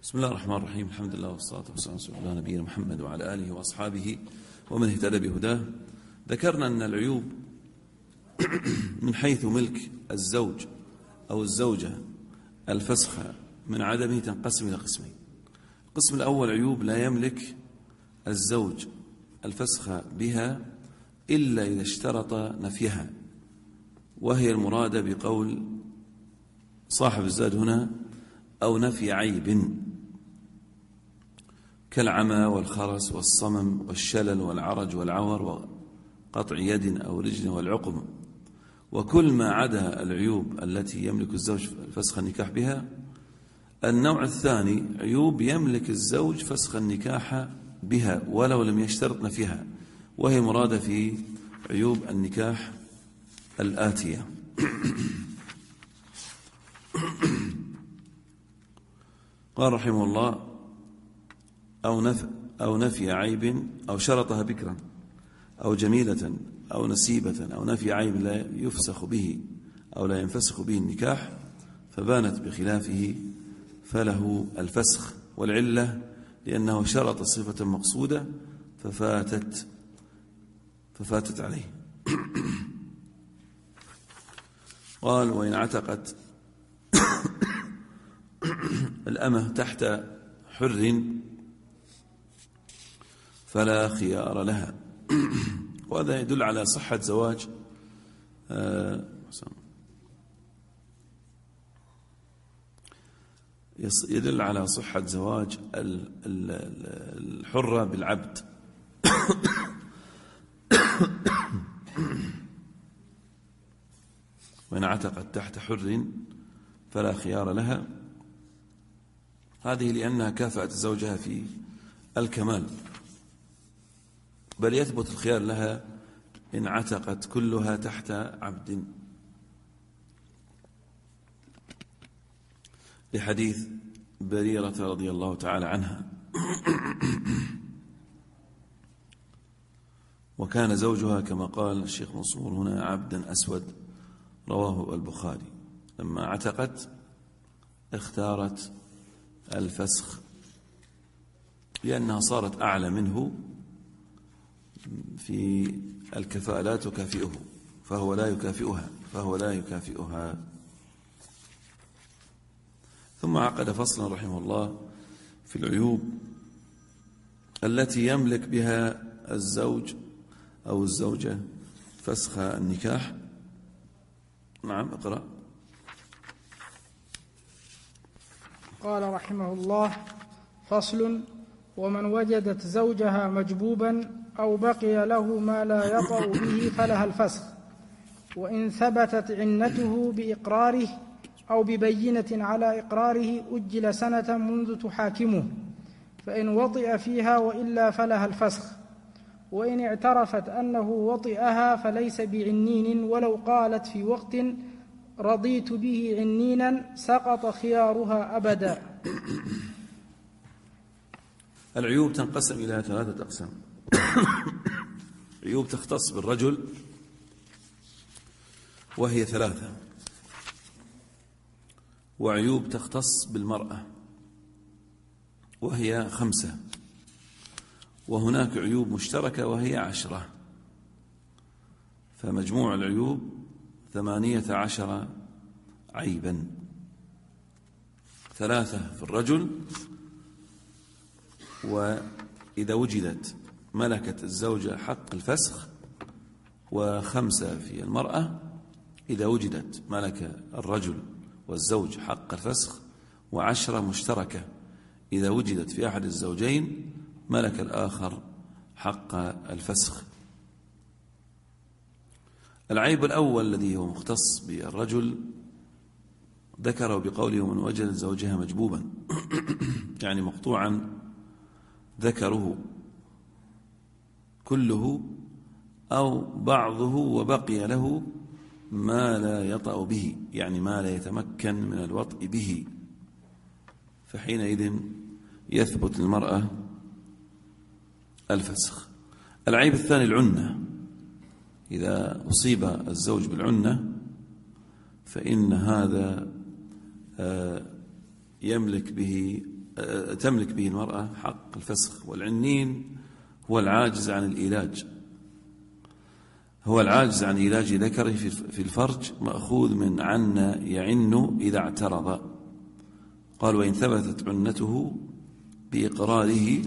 بسم الله الرحمن الرحيم. الحمد لله والصلاة والسلام على نبينا محمد وعلى آله وأصحابه ومن اهتدى بهداه. ذكرنا أن العيوب من حيث ملك الزوج أو الزوجة الفسخة من عدمه تنقسم إلى قسمين. القسم الأول عيوب لا يملك الزوج الفسخة بها إلا إذا اشترط نفيها، وهي المرادة بقول صاحب الزاد هنا أو نفي عيب كالعمى والخرس والصمم والشلل والعرج والعور وقطع يد أو رجل والعقم، وكل ما عدا العيوب التي يملك الزوج فسخ النكاح بها. النوع الثاني عيوب يملك الزوج فسخ النكاح بها ولو لم يشترط نفيها، وهي مرادة في عيوب النكاح الآتية. قال رحمه الله: أو نفي عيب أو شرطها بكرا أو جميلة أو نسيبة أو نفي عيب لا يفسخ به أو لا ينفسخ به النكاح فبانت بخلافه فله الفسخ، والعلة لأنه شرط صفة مقصودة ففاتت عليه. قال: وإن عتقت الأمة تحت حر فلا خيار لها. وهذا يدل على صحة زواج يدل على صحة زواج الحرة بالعبد. وإن عتقت تحت حر فلا خيار لها، هذه لأنها كافأت زوجها في الكمال، بل يثبت الخيار لها إن عتقت كلها تحت عبد، لحديث بريرة رضي الله تعالى عنها: وكان زوجها كما قال الشيخ منصور هنا عبدا أسود، رواه البخاري. لما عتقت اختارت الفسخ لأنها صارت أعلى منه في الكفاءة، لا تكافئه فهو لا يكافئها. ثم عقد فصلا رحمه الله في العيوب التي يملك بها الزوج أو الزوجة فسخ النكاح. نعم، اقرأ. قال رحمه الله: فصل: ومن وجدت زوجها مجبوبا أو بقي له ما لا يطأ به فلها الفسخ، وإن ثبتت عنته بإقراره أو ببينة على إقراره أجل سنة منذ تحاكمه، فإن وطئ فيها وإلا فلها الفسخ. وإن اعترفت أنه وطئها فليس بعنين، ولو قالت في وقت رضيت به عنينا سقط خيارها أبدا. العيوب تنقسم إلى 3 أقسام. عيوب تختص بالرجل وهي 3، وعيوب تختص بالمرأة وهي 5، وهناك عيوب مشتركة وهي 10، فمجموع العيوب 18 عيبا: 3 في الرجل، وإذا وجدت ملكت الزوجة حق الفسخ، و5 في المرأة إذا وجدت ملك الرجل والزوج حق الفسخ، و10 مشتركة إذا وجدت في أحد الزوجين ملك الآخر حق الفسخ. العيب الأول الذي هو مختص بالرجل ذكره بقوله: ومن وجد زوجها مجبوبا، يعني مقطوعا ذكره كله أو بعضه وبقي له ما لا يطأ به، يعني ما لا يتمكن من الوطء به، فحينئذ يثبت للمرأة الفسخ. العيب الثاني العنة: إذا أصيب الزوج بالعنة فإن هذا يملك به تملك به المرأة حق الفسخ. والعنين هو العاجز عن العلاج، هو العاجز عن علاج ذكره في الفرج، مأخوذ من عن يعن إذا اعترض. قال: وإن ثبتت عنته بإقراره،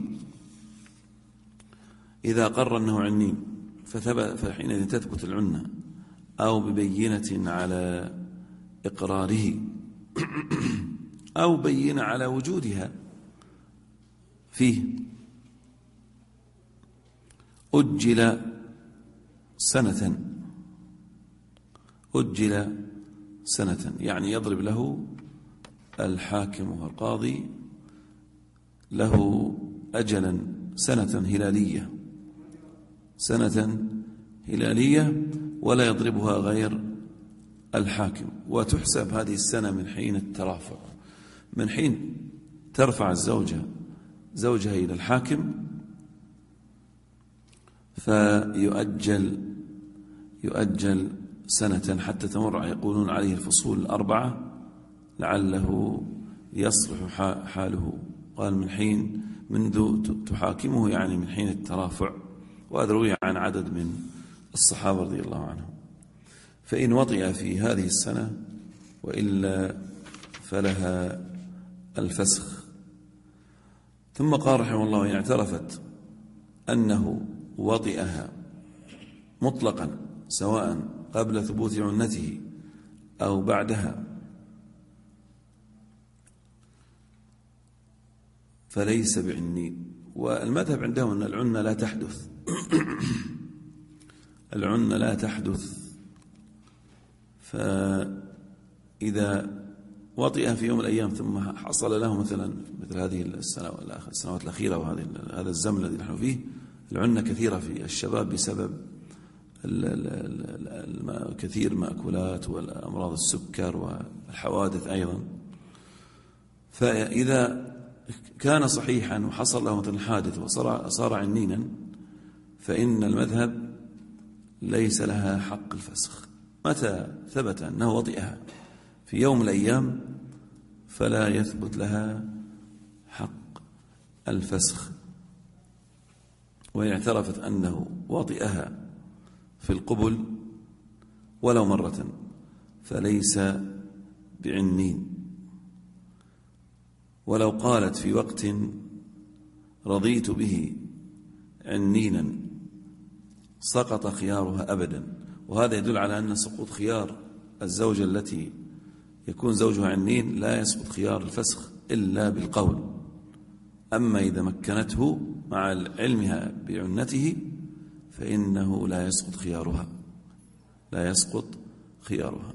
إذا قر أنه عنين فحينئذ تثبت العنة، أو ببينة على إقراره، أو بينة على وجودها فيه، أجل سنة، يعني يضرب له الحاكم والقاضي له أجلا سنة هلالية، ولا يضربها غير الحاكم. وتحسب هذه السنة من حين الترافع، من حين ترفع الزوجة زوجها إلى الحاكم يؤجل سنة حتى تمر، يقولون عليه الفصول 4 لعله يصلح حاله. قال منذ تحاكمه، يعني من حين الترافع. وهذا روي عن عدد من الصحابة رضي الله عنهم. فإن وطئ في هذه السنة وإلا فلها الفسخ. ثم قال رحمه الله: إن اعترفت أنه وطئها مطلقا سواء قبل ثبوت عنته أو بعدها فليس بعنين. والمذهب عندهم أن العنة لا تحدث العنة لا تحدث. فإذا وطئ في يوم من الأيام ثم حصل له مثل هذه السنوات الأخيرة وهذا الزمن الذي نحن فيه، العنة كثيرة في الشباب بسبب كثير مأكولات والأمراض السكر والحوادث أيضا. فإذا كان صحيحا وحصل له مثل حادث وصار عنينا، فإن المذهب ليس لها حق الفسخ. متى ثبت أنه وطئها في يوم من الأيام فلا يثبت لها حق الفسخ. وإن اعترفت أنه وطئها في القبل ولو مرة فليس بعنين. ولو قالت في وقت رضيت به عنينا سقط خيارها أبدا. وهذا يدل على أن سقوط خيار الزوجة التي يكون زوجها عنين لا يسقط خيار الفسخ إلا بالقول. أما إذا مكنته مع علمها بعنته فإنه لا يسقط خيارها.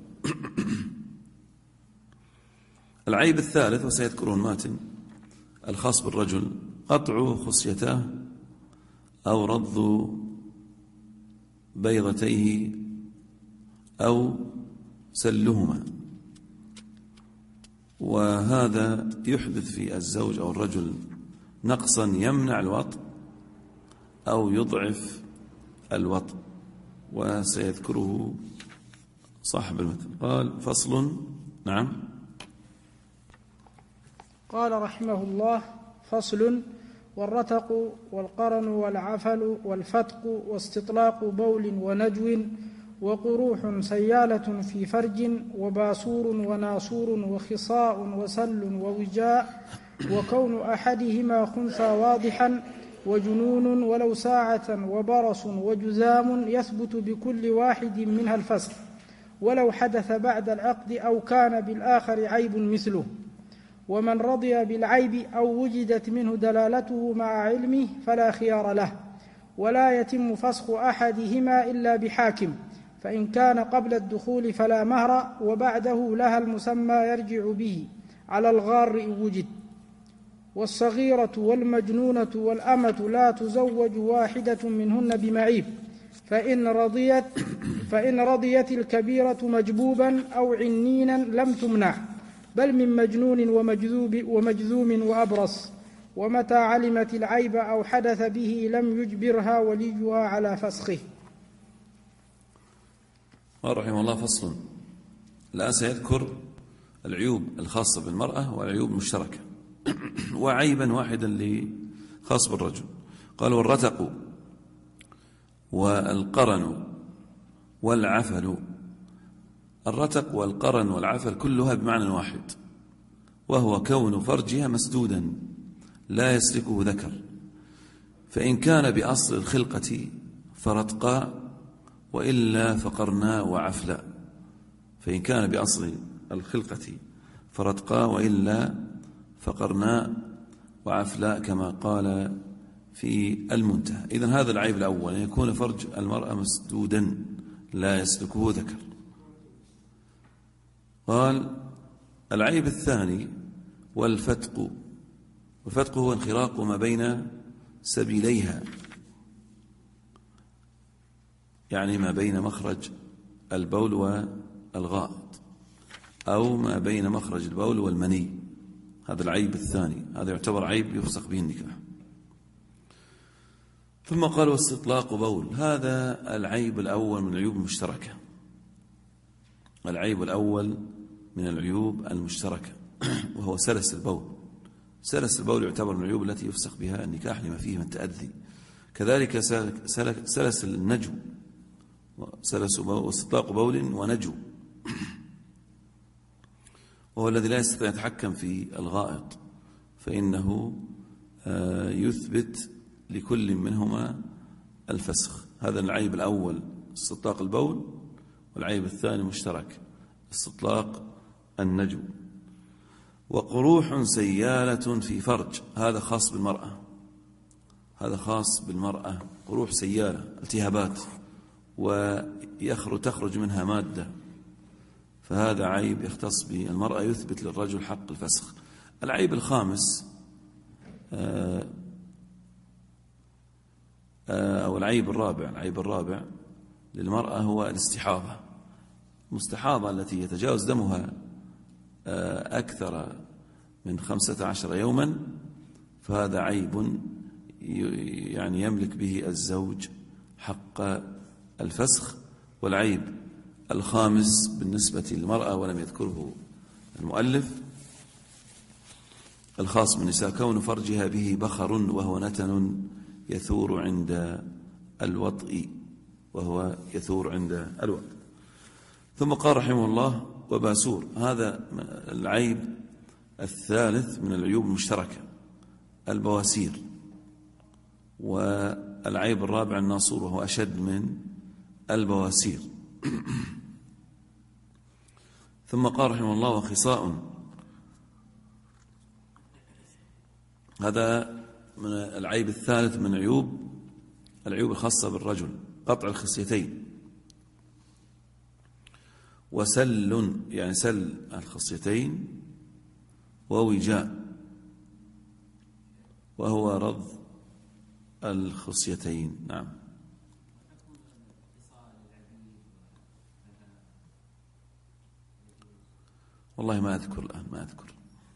العيب الثالث وسيذكره الماتن الخاص بالرجل: قطع خصيتاه أو رض بيضتيه أو سلهما. وهذا يحدث في الزوج أو الرجل نقصا يمنع الوطء أو يضعف الوطء، وسيذكره صاحب المتن. قال: فصل. نعم. قال رحمه الله: فصل: والرتق والقرن والعفل والفتق واستطلاق بول ونجو وقروح سيالة في فرج وباسور وناصور وخصاء وسل ووجاء وكون أحدهما خنثى واضحا وجنون ولو ساعة وبرص وجذام يثبت بكل واحد منها الفسخ ولو حدث بعد العقد أو كان بالآخر عيب مثله. ومن رضي بالعيب أو وجدت منه دلالته مع علمه فلا خيار له، ولا يتم فسخ أحدهما إلا بحاكم، فإن كان قبل الدخول فلا مهر، وبعده لها المسمى يرجع به على الغار إن وجد. والصغيرة والمجنونة والأمة لا تزوج واحدة منهن بمعيب، فإن رضيت الكبيرة مجبوبا أو عنينا لم تمنع، بل من مجنون ومجذوم وأبرص. ومتى علمت العيب أو حدث به لم يجبرها وليها على فسخه. قال رحمه الله: فصل. الآن سيذكر العيوب الخاصة بالمرأة والعيوب المشتركة. وعيبا واحدا خاص بالرجل. قال والرتق والقرن والعفل. الرتق والقرن والعفل كلها بمعنى واحد، وهو كون فرجها مسدودا لا يسلكه ذكر، فإن كان بأصل الخلقة فرتقا وإلا فقرنا وعفلا. فإن كان بأصل الخلقة فرتقا وإلا فقرنا وعفلا كما قال في المنتهى. إذن هذا العيب الأول، أن يكون فرج المرأة مسدودا لا يسلكه ذكر. قال العيب الثاني والفتق. والفتق هو انخراق ما بين سبيليها، يعني ما بين مخرج البول والغائط، أو ما بين مخرج البول والمني. هذا العيب الثاني، هذا يعتبر عيب يفسخ به النكاح. ثم قال واستطلاق بول. هذا العيب الأول من العيوب المشتركة. العيب الأول من العيوب المشتركة وهو سلس البول. سلس البول يعتبر من العيوب التي يفسخ بها النكاح لما فيه من تأذي. كذلك سلس النجو، واستطلاق بول ونجو، وهو الذي لا يستطيع أن يتحكم في الغائط، فإنه يثبت لكل منهما الفسخ. هذا العيب الأول استطلاق البول، والعيب الثاني مشترك استطلاق النجو. وقروح سيالة في فرج، هذا خاص بالمرأة. هذا خاص بالمرأة، قروح سيالة، التهابات وتخرج منها مادة، فهذا عيب يختص بالمرأة يثبت للرجل حق الفسخ. العيب الخامس أو العيب الرابع للمرأة هو الاستحاضة. المستحاضة التي يتجاوز دمها أكثر من 15 يوما، فهذا عيب يعني يملك به الزوج حق الفسخ. والعيب الخامس بالنسبة للمرأة ولم يذكره المؤلف الخاص بالنساء كون فرجها به بخر وهو نتن يثور عند الوطء، ثم قال رحمه الله وباسور. هذا العيب الثالث من العيوب المشتركة، البواسير. والعيب الرابع الناصور، وهو أشد من البواسير. ثم قال رحمه الله وخصاء. هذا من العيب الثالث من العيوب الخاصة بالرجل، قطع الخصيتين. وسل، يعني سل الخصيتين. ووجاء، وهو رض الخصيتين. نعم. والله ما أذكر الآن، ما أذكر.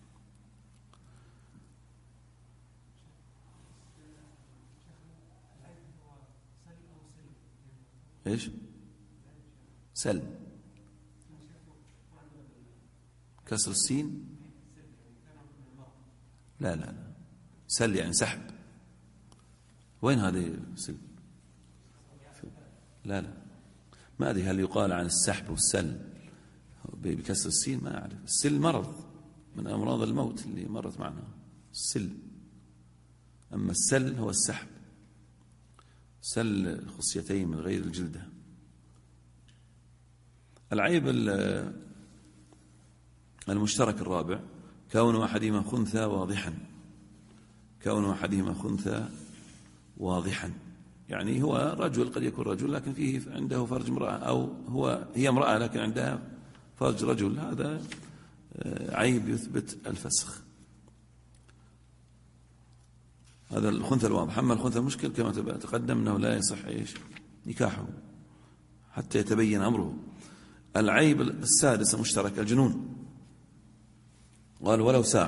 إيش؟ سل، كسر السين. لا سل يعني سحب. وين هذه سل؟ لا ما أدري هل يقال عن السحب والسل بكسر السين، ما أعرف. السل مرض من أمراض الموت اللي مرت معنا، السل. أما السل هو السحب، سل الخصيتين من غير الجلدة. العيب المشترك الرابع كون أحدهما خنثى واضحا. يعني هو رجل، قد يكون رجل لكن فيه عنده فرج امرأة، أو هي امرأة لكن عندها فرج رجل. هذا عيب يثبت الفسخ. هذا الخنثى الواضح. أما الخنثى المشكل كما تقدم أنه لا يصح نكاحه حتى يتبين أمره. العيب السادس المشترك الجنون. قال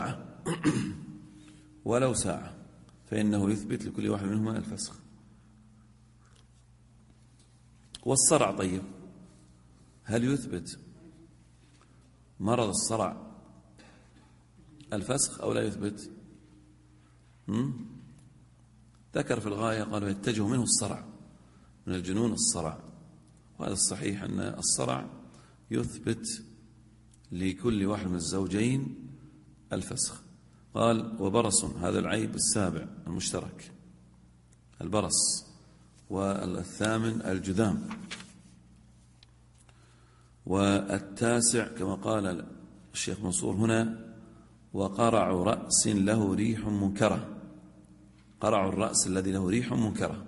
ولو ساعة فإنه يثبت لكل واحد منهما الفسخ. والصرع، طيب هل يثبت مرض الصرع الفسخ أو لا يثبت؟ ذكر في الغاية قالوا يتجه منه الصرع، من الجنون الصرع، وهذا الصحيح أن الصرع يثبت لكل واحد من الزوجين الفسخ. قال وبرص، هذا العيب السابع المشترك، البرص، والثامن الجذام، والتاسع كما قال الشيخ منصور هنا وقرع رأس له ريح منكرة، قرع الرأس الذي له ريح منكرة.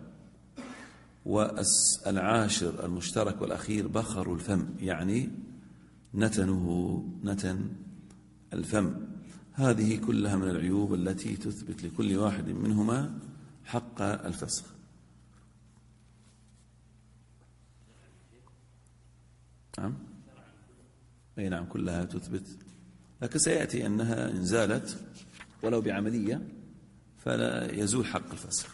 والعاشر المشترك والأخير بخر الفم، يعني نتنه، نتن الفم. هذه كلها من العيوب التي تثبت لكل واحد منهما حق الفسخ. نعم، أي نعم، كلها تثبت، لكن سيأتي أنها إن زالت ولو بعملية فلا يزول حق الفسخ.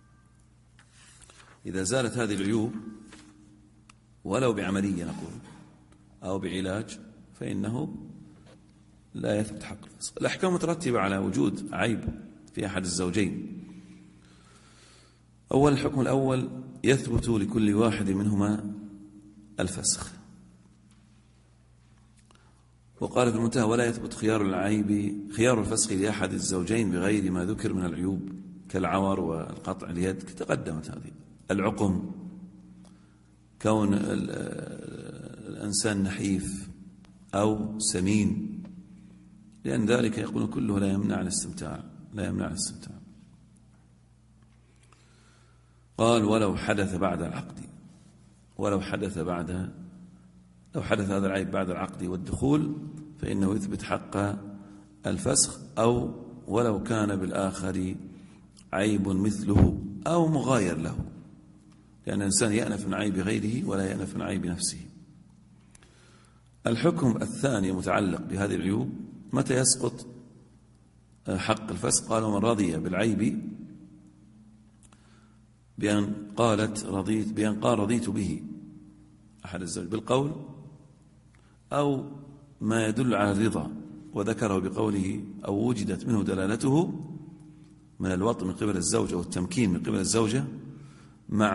إذا زالت هذه العيوب ولو بعملية نقول أو بعلاج فإنه لا يثبت حق الفسخ. الأحكام مترتبة على وجود عيب في أحد الزوجين. أول الحكم الأول يثبت لكل واحد منهما الفسخ، وقال في المنتهى ولا يثبت خيار الفسخ لأحد الزوجين بغير ما ذكر من العيوب كالعور والقطع اليد، تقدمت هذه. العقم، كون الإنسان نحيف أو سمين، لأن ذلك يقول كله لا يمنع الاستمتاع، لا يمنع الاستمتاع. قال ولو حدث بعد العقد، ولو حدث لو حدث هذا العيب بعد العقد والدخول فإنه يثبت حق الفسخ، أو ولو كان بالآخر عيب مثله أو مغاير له، لأن الإنسان يأنف من عيب غيره ولا يأنف من عيب نفسه. الحكم الثاني متعلق بهذه العيوب، متى يسقط حق الفسخ؟ قال ومن رضي بالعيب بأن قال رضيت به أحد الزوج بالقول أو ما يدل على الرضا وذكره بقوله أو وجدت منه دلالته من الوطء من قبل الزوجة والتمكين من قبل الزوجة مع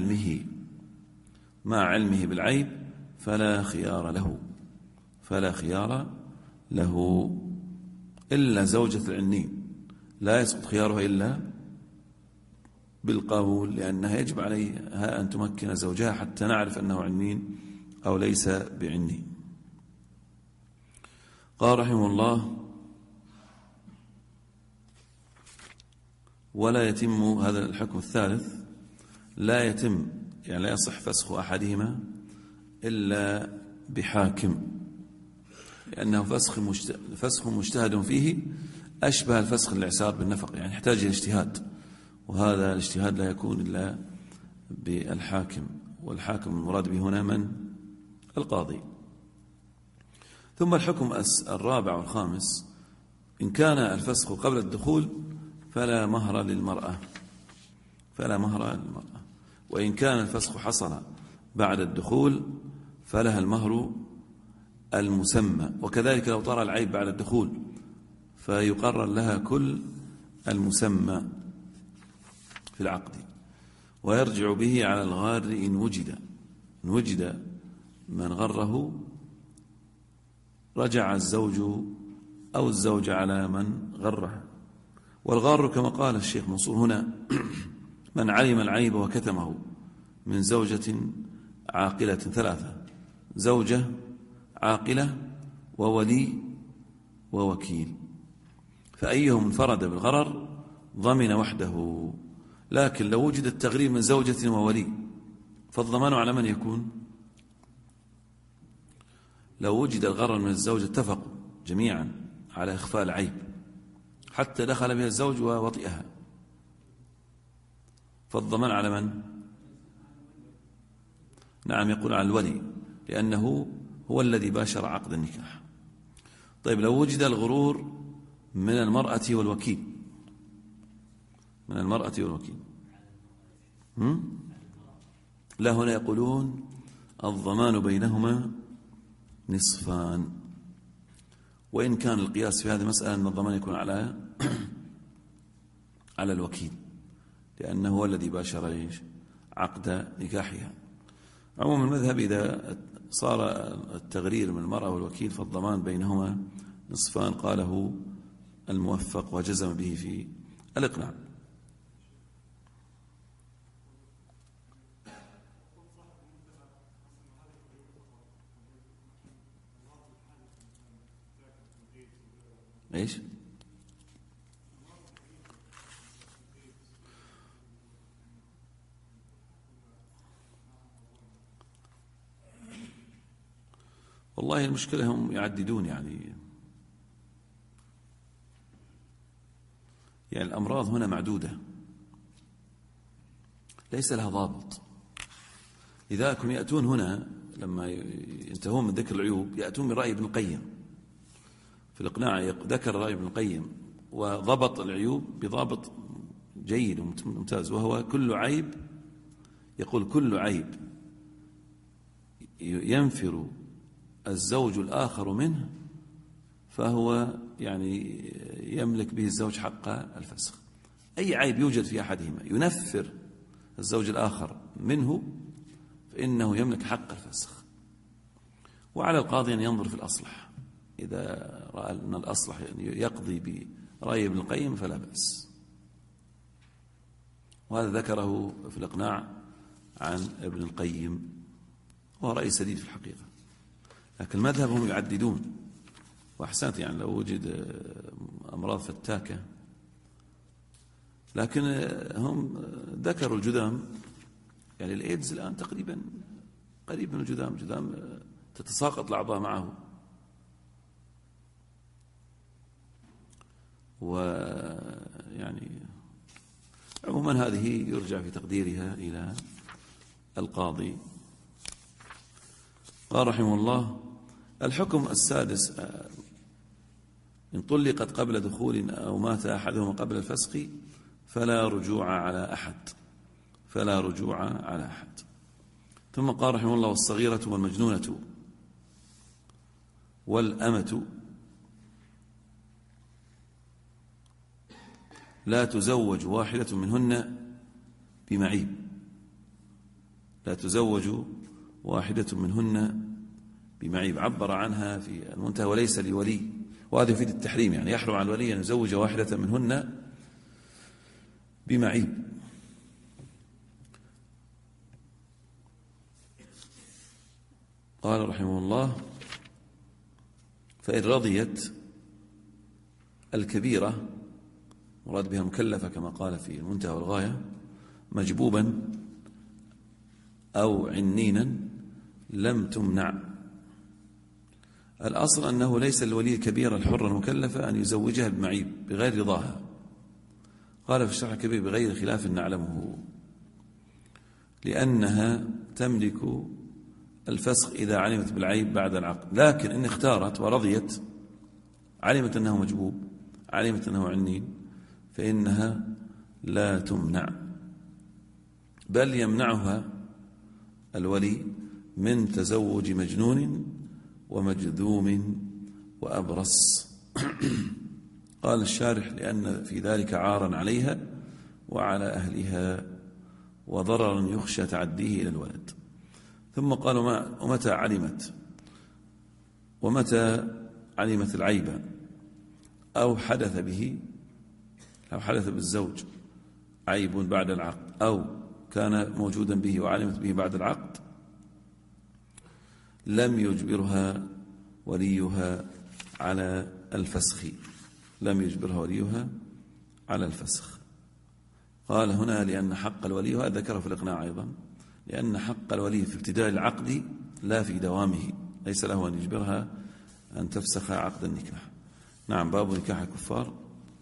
علمه بالعيب فلا خيار له إلا زوجة العنين، لا يسقط خيارها إلا بالقول، لأنها يجب عليها أن تمكن زوجها حتى نعرف أنه عنين أو ليس بعنين. قال رحمه الله ولا يتم، هذا الحكم الثالث، لا يتم يعني لا يصح فسخ أحدهما إلا بحاكم، لأنه فسخ مجتهد فيه أشبه الفسخ الإعسار بالنفق، يعني يحتاج إلى اجتهاد، وهذا الاجتهاد لا يكون إلا بالحاكم، والحاكم المراد به هنا من؟ القاضي. ثم الحكم الرابع والخامس، إن كان الفسخ قبل الدخول فلا مهر للمرأة، وإن كان الفسخ حصل بعد الدخول فلها المهر المسمى، وكذلك لو طرأ العيب بعد الدخول فيقرر لها كل المسمى في العقد، ويرجع به على الغار إن وجد من غره، رجع الزوج أو الزوجة على من غره. والغار كما قال الشيخ منصور هنا من علم العيب وكتمه من زوجة عاقلة ثلاثة: زوجة عاقلة وولي ووكيل، فأيهم انفرد بالغرر ضمن وحده. لكن لو وجد التغرير من زوجة وولي فالضمان على من يكون؟ لو وجد الغرر من الزوجة اتفقوا جميعا على إخفاء العيب حتى دخل بها الزوج ووطئها، فالضمان على من؟ نعم، يقول على الولي، لأنه هو الذي باشر عقد النكاح. طيب لو وجد الغرور من المرأة والوكيل، لا، هنا يقولون الضمان بينهما نصفان، وإن كان القياس في هذه المسألة أن الضمان يكون على الوكيل، لأنه هو الذي باشر عقد نكاحها. عموما المذهب إذا صار التغرير من المرأة والوكيل فالضمان بينهما نصفان، قاله الموفق وجزم به في الإقناع. ايش؟ والله المشكلة هم يعددون يعني الأمراض هنا معدودة ليس لها ضابط. لذلك يأتون هنا لما ينتهون من ذكر العيوب يأتون من رأي ابن القيم في الإقناع، ذكر رأي ابن القيم وضبط العيوب بضابط جيد وممتاز، وهو كل عيب، يقول كل عيب ينفر الزوج الآخر منه فهو يعني يملك به الزوج حق الفسخ. أي عيب يوجد في أحدهما ينفر الزوج الآخر منه فإنه يملك حق الفسخ. وعلى القاضي أن ينظر في الأصلح، إذا رأى أن الأصلح يقضي برأي ابن القيم فلا بأس. وهذا ذكره في الإقناع عن ابن القيم، وهو رأي سديد في الحقيقة. لكن المذهب هم يعددون، وأحسنت يعني لو وجد أمراض فتاكة، لكن هم ذكروا الجذام، يعني الإيدز الآن تقريبا قريب من الجذام، جذام تتساقط الأعضاء معه، ويعني عموما هذه يرجع في تقديرها إلى القاضي. قال رحمه الله: الحكم السادس: إن طلقت قبل دخول أو مات أحدهما قبل الفسخ فلا رجوع على أحد، فلا رجوع على أحد. ثم قال رحمه الله: والصغيرة والمجنونة والأمة لا تزوج واحدة منهن بمعيب، لا تزوج واحدة منهن بمعيب. عبر عنها في المنتهى: وليس لولي، وهذا يفيد التحريم، يعني يحرم على الولي أن يزوج واحدة منهن بمعيب. قال رحمه الله: فإن رضيت الكبيرة، مراد بها مكلفة كما قال في المنتهى والغاية، مجبوبا أو عنينا لم تمنع. الأصل أنه ليس الولي الكبير الحر المكلفة أن يزوجها بمعيب بغير رضاها. قال في الشرح الكبير: بغير خلاف نعلمه، لأنها تملك الفسخ إذا علمت بالعيب بعد العقد. لكن إن اختارت ورضيت، علمت أنه مجبوب، علمت أنه عنين، فإنها لا تمنع، بل يمنعها الولي من تزوج مجنون ومجذوم وأبرص. قال الشارح: لأن في ذلك عارا عليها وعلى أهلها وضررا يخشى تعديه إلى الولد. ثم قال: ومتى علمت العيب أو حدث بالزوج عيب بعد العقد، أو كان موجودا به وعلمت به بعد العقد، لم يجبرها وليها على الفسخ، لم يجبرها وليها على الفسخ. قال هنا: لأن حق الولي، وهذا ذكره في الإقناع أيضا، لأن حق الولي في ابتداء العقد لا في دوامه، ليس له أن يجبرها أن تفسخ عقد النكاح. نعم. باب نكاح الكفار.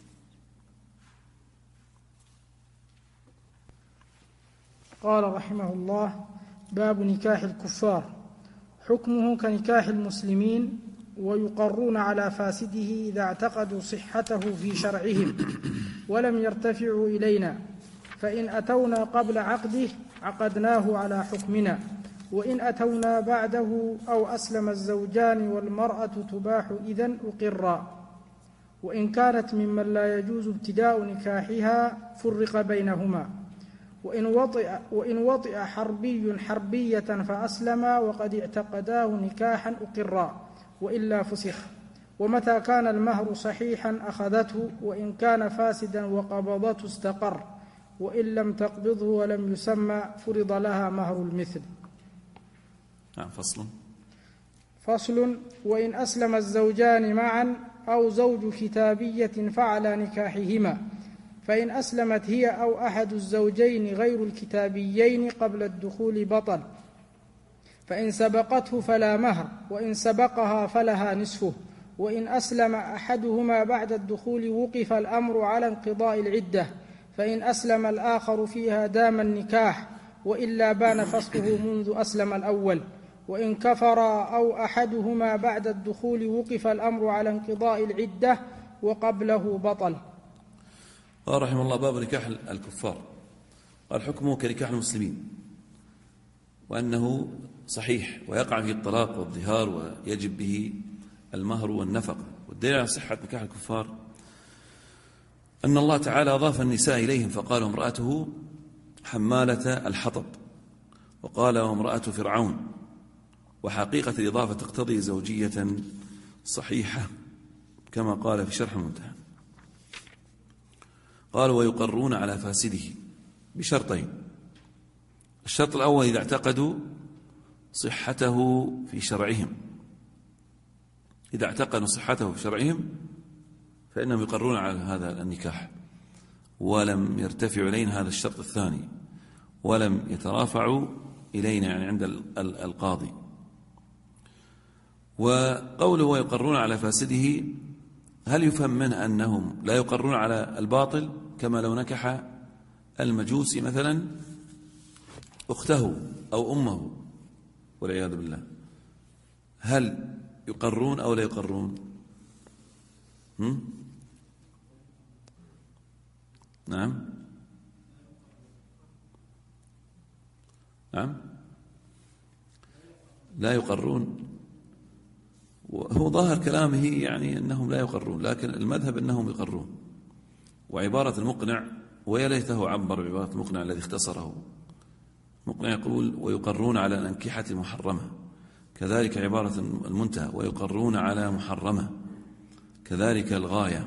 قال رحمه الله: باب نكاح الكفار. حكمه كنكاح المسلمين، ويقرون على فاسده إذا اعتقدوا صحته في شرعهم ولم يرتفعوا إلينا، فإن أتونا قبل عقده عقدناه على حكمنا، وإن أتونا بعده أو أسلم الزوجان والمرأة تباح إذن أقرا، وإن كانت ممن لا يجوز ابتداء نكاحها فرق بينهما. وإن وطئ حربي حربية فأسلما وقد اعتقداه نكاحا أقرا، وإلا فسخ. ومتى كان المهر صحيحا أخذته، وإن كان فاسدا وقبضته استقر، وإن لم تقبضه ولم يسمى فرض لها مهر المثل. فصل. وإن أسلم الزوجان معا أو زوج كتابية فعلى نكاحهما، فإن أسلمت هي أو أحد الزوجين غير الكتابيين قبل الدخول بطل، فإن سبقته فلا مهر، وإن سبقها فلها نصفه. وإن أسلم أحدهما بعد الدخول وقف الأمر على انقضاء العدة، فإن أسلم الآخر فيها دام النكاح، وإلا بان فسخه منذ أسلم الأول. وإن كفر أو أحدهما بعد الدخول وقف الأمر على انقضاء العدة وقبله بطل. قال رحمه الله: باب نكاح الكفار. قال: حكمه كنكاح المسلمين، وأنه صحيح ويقع فيه الطلاق والظهار ويجب به المهر والنفقة. والدليل على صحة نكاح الكفار أن الله تعالى أضاف النساء إليهم فقال: امرأته حمالة الحطب، وقال: وامرأة فرعون. وحقيقة الإضافة تقتضي زوجية صحيحة كما قال في شرح المنتهى. قال: ويقرون على فاسده بشرطين. الشرط الأول إذا اعتقدوا صحته في شرعهم، إذا اعتقدوا صحته في شرعهم فإنهم يقرون على هذا النكاح، ولم يرتفعوا إلينا هذا الشرط الثاني، ولم يترافعوا إلينا يعني عند القاضي. وقوله ويقرون على فاسده، هل يفهم منه أنهم لا يقرون على الباطل كما لو نكح المجوسي مثلا أخته أو أمه والعياذ بالله؟ هل يقرون أو لا يقرون؟ نعم لا يقرون. وهو ظاهر كلامه يعني أنهم لا يقرون، لكن المذهب أنهم يقرون. وعبارة المقنع، ويا ليته عبر بعبارة المقنع الذي اختصره. المقنع يقول: ويقرون على الأنكحة المحرمة. كذلك عبارة المنتهى: ويقرون على محرمة. كذلك الغاية.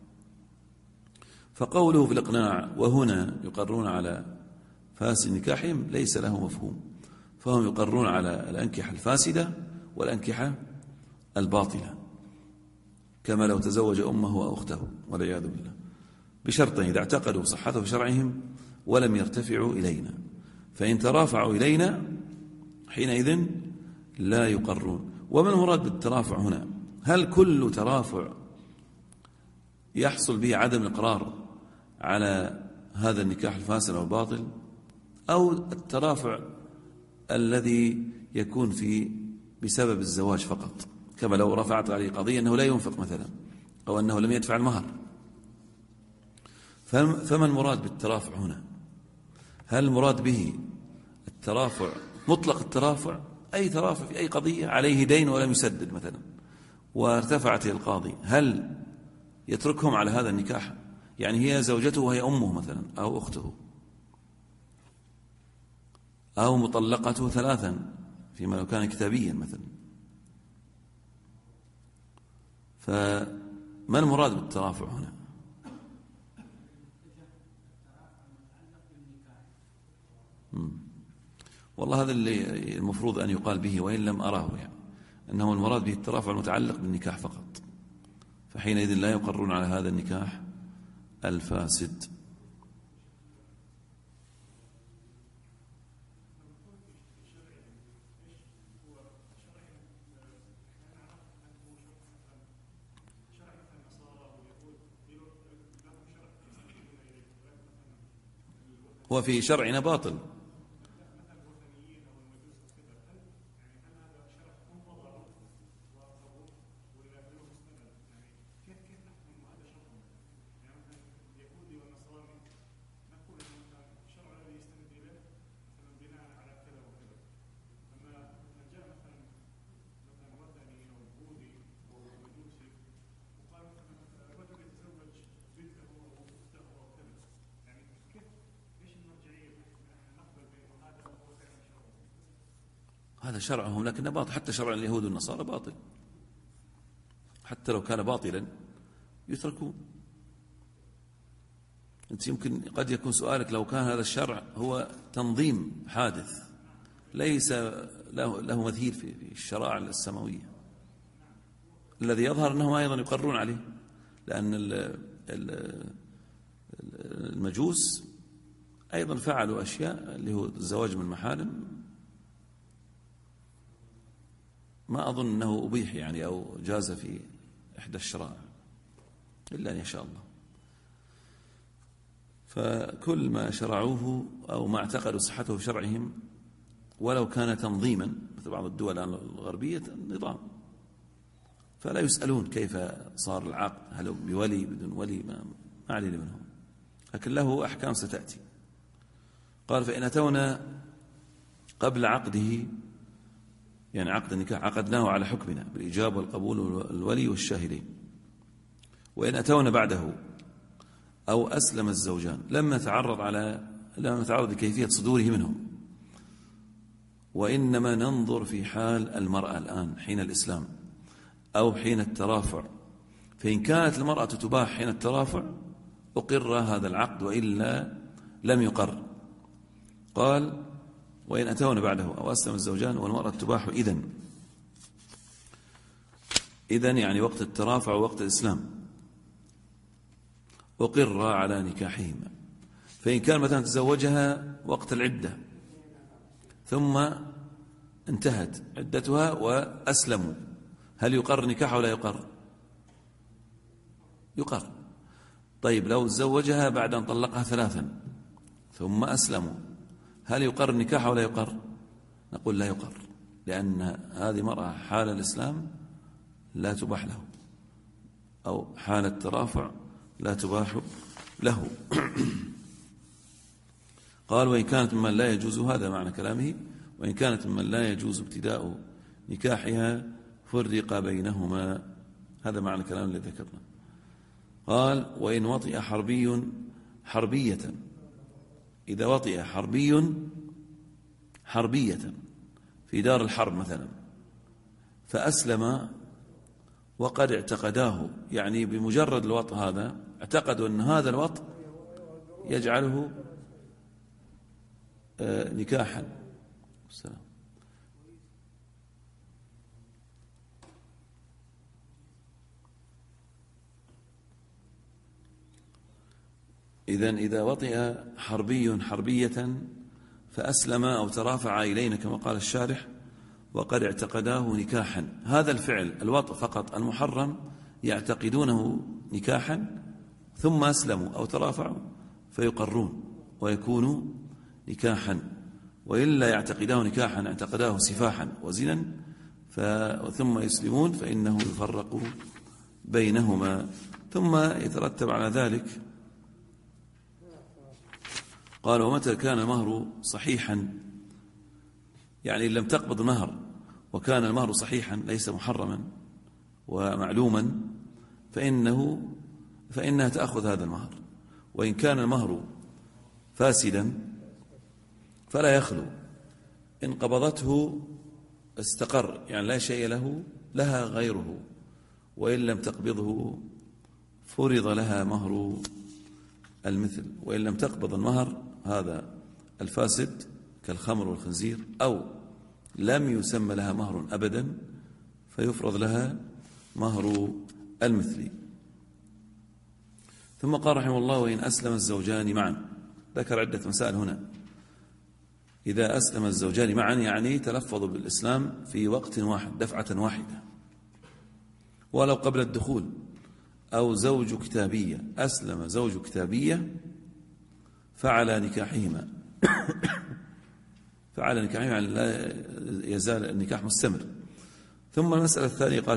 فقوله في الإقناع وهنا يقرون على فاسد نكاحهم ليس له مفهوم، فهم يقرون على الأنكحة الفاسدة والأنكحة الباطلة، كما لو تزوج أمه وأخته والعياذ بالله، بشرطين: إذا اعتقدوا صحته في شرعهم ولم يرتفعوا إلينا. فإن ترافعوا إلينا حينئذ لا يقرون. وما المراد بالترافع هنا؟ هل كل ترافع يحصل به عدم الإقرار على هذا النكاح الفاسد أو الباطل، أو الترافع الذي يكون بسبب الزواج فقط، كما لو رفعت عليه قضية أنه لا ينفق مثلا، أو أنه لم يدفع المهر؟ فما المراد بالترافع هنا؟ هل المراد به الترافع مطلق الترافع، أي ترافع في أي قضية عليه دين ولم يسدد مثلا وارتفعت القاضي، هل يتركهم على هذا النكاح؟ يعني هي زوجته وهي أمه مثلا أو أخته، أو مطلقته ثلاثا فيما لو كان كتابيا مثلا. فما المراد بالترافع هنا؟ والله هذا اللي المفروض أن يقال به، وإن لم أراه يعني أنه المراد به الترافع المتعلق بالنكاح فقط، فحينئذ لا يقرون على هذا النكاح الفاسد. وفي شرعنا باطل. هذا شرعهم لكنه باطل، حتى شرع اليهود والنصارى باطل، حتى لو كان باطلا يتركون. أنت يمكن قد يكون سؤالك لو كان هذا الشرع هو تنظيم حادث ليس له مثيل في الشرائع السماوية، الذي يظهر أنهم أيضا يقرون عليه، لأن المجوس أيضا فعلوا أشياء اللي هو الزواج من المحارم، ما أظن أنه أبيح يعني أو جاز في إحدى الشرائع إلا أن يشاء الله. فكل ما شرعوه أو ما اعتقدوا صحته في شرعهم ولو كان تنظيما، مثل بعض الدول الغربية نظام، فلا يسألون كيف صار العقد، هل بولي بدون ولي، ما علينا منهم، لكن له أحكام ستأتي. قال فإن أتونا قبل عقده، يعني عقد النكاح عقدناه على حكمنا بالإجابة والقبول والولي والشاهدين، وإن أتونا بعده أو أسلم الزوجان لم نتعرض لكيفية صدوره منهم، وإنما ننظر في حال المرأة الآن حين الإسلام أو حين الترافع، فإن كانت المرأة تباح حين الترافع أقر هذا العقد وإلا لم يقر. قال وإن أتونا بعده أو أسلم الزوجان والمرأة تباح إذن يعني وقت الترافع ووقت الإسلام أقر على نكاحهما. فإن كان مثلا تزوجها وقت العدة ثم انتهت عدتها وأسلموا، هل يقر نكاحه ولا يقر؟ يقر. طيب لو تزوجها بعد أن طلقها 3 ثم أسلموا، هل يقر نكاحه ولا يقر؟ نقول لا يقر، لأن هذه مرأة حال الإسلام لا تباح له، أو حال الترافع لا تباح له. قال وإن كانت ممن لا يجوز، هذا معنى كلامه، وإن كانت ممن لا يجوز ابتداء نكاحها فرق بينهما، هذا معنى كلام الذي ذكرنا. قال وإن وطئ حربية، إذا وطئ حربية في دار الحرب مثلا فأسلم وقد اعتقداه، يعني بمجرد الوطء هذا اعتقدوا أن هذا الوطء يجعله نكاحا. السلام. إذا وطئ حربية فأسلم أو ترافع إلينا كما قال الشارح وقد اعتقداه نكاحا، هذا الفعل الوطء فقط المحرم يعتقدونه نكاحا ثم أسلموا أو ترافعوا فيقرون ويكون نكاحا، وإلا يعتقداه نكاحا اعتقداه سفاحا وزنا ثم يسلمون فإنه يفرق بينهما. ثم يترتب على ذلك قال ومتى كان المهر صحيحا، يعني لم تقبض المهر وكان المهر صحيحا ليس محرما ومعلوما فإنها تأخذ هذا المهر، وإن كان المهر فاسدا فلا يخلو، إن قبضته استقر يعني لا شيء لها غيره، وإن لم تقبضه فرض لها مهر المثل، وإن لم تقبض المهر هذا الفاسد كالخمر والخنزير أو لم يسمى لها مهر أبدا فيفرض لها مهر المثل. ثم قال رحمه الله وإن أسلم الزوجان معا، ذكر عدة مسائل هنا. إذا أسلم الزوجان معا يعني تلفظوا بالإسلام في وقت واحد دفعة واحدة، ولو قبل الدخول، أو زوج كتابية أسلم زوج كتابية فعلى نكاحهما يعني لا يزال النكاح مستمر. ثم المسألة الثانية قال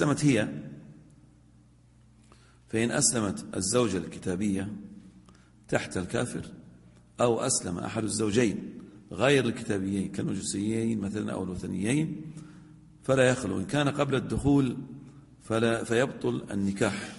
فإن أسلمت الزوجة الكتابية تحت الكافر أو أسلم أحد الزوجين غير الكتابيين كالمجوسيين مثلا أو الوثنيين فلا يخلو، إن كان قبل الدخول فيبطل النكاح،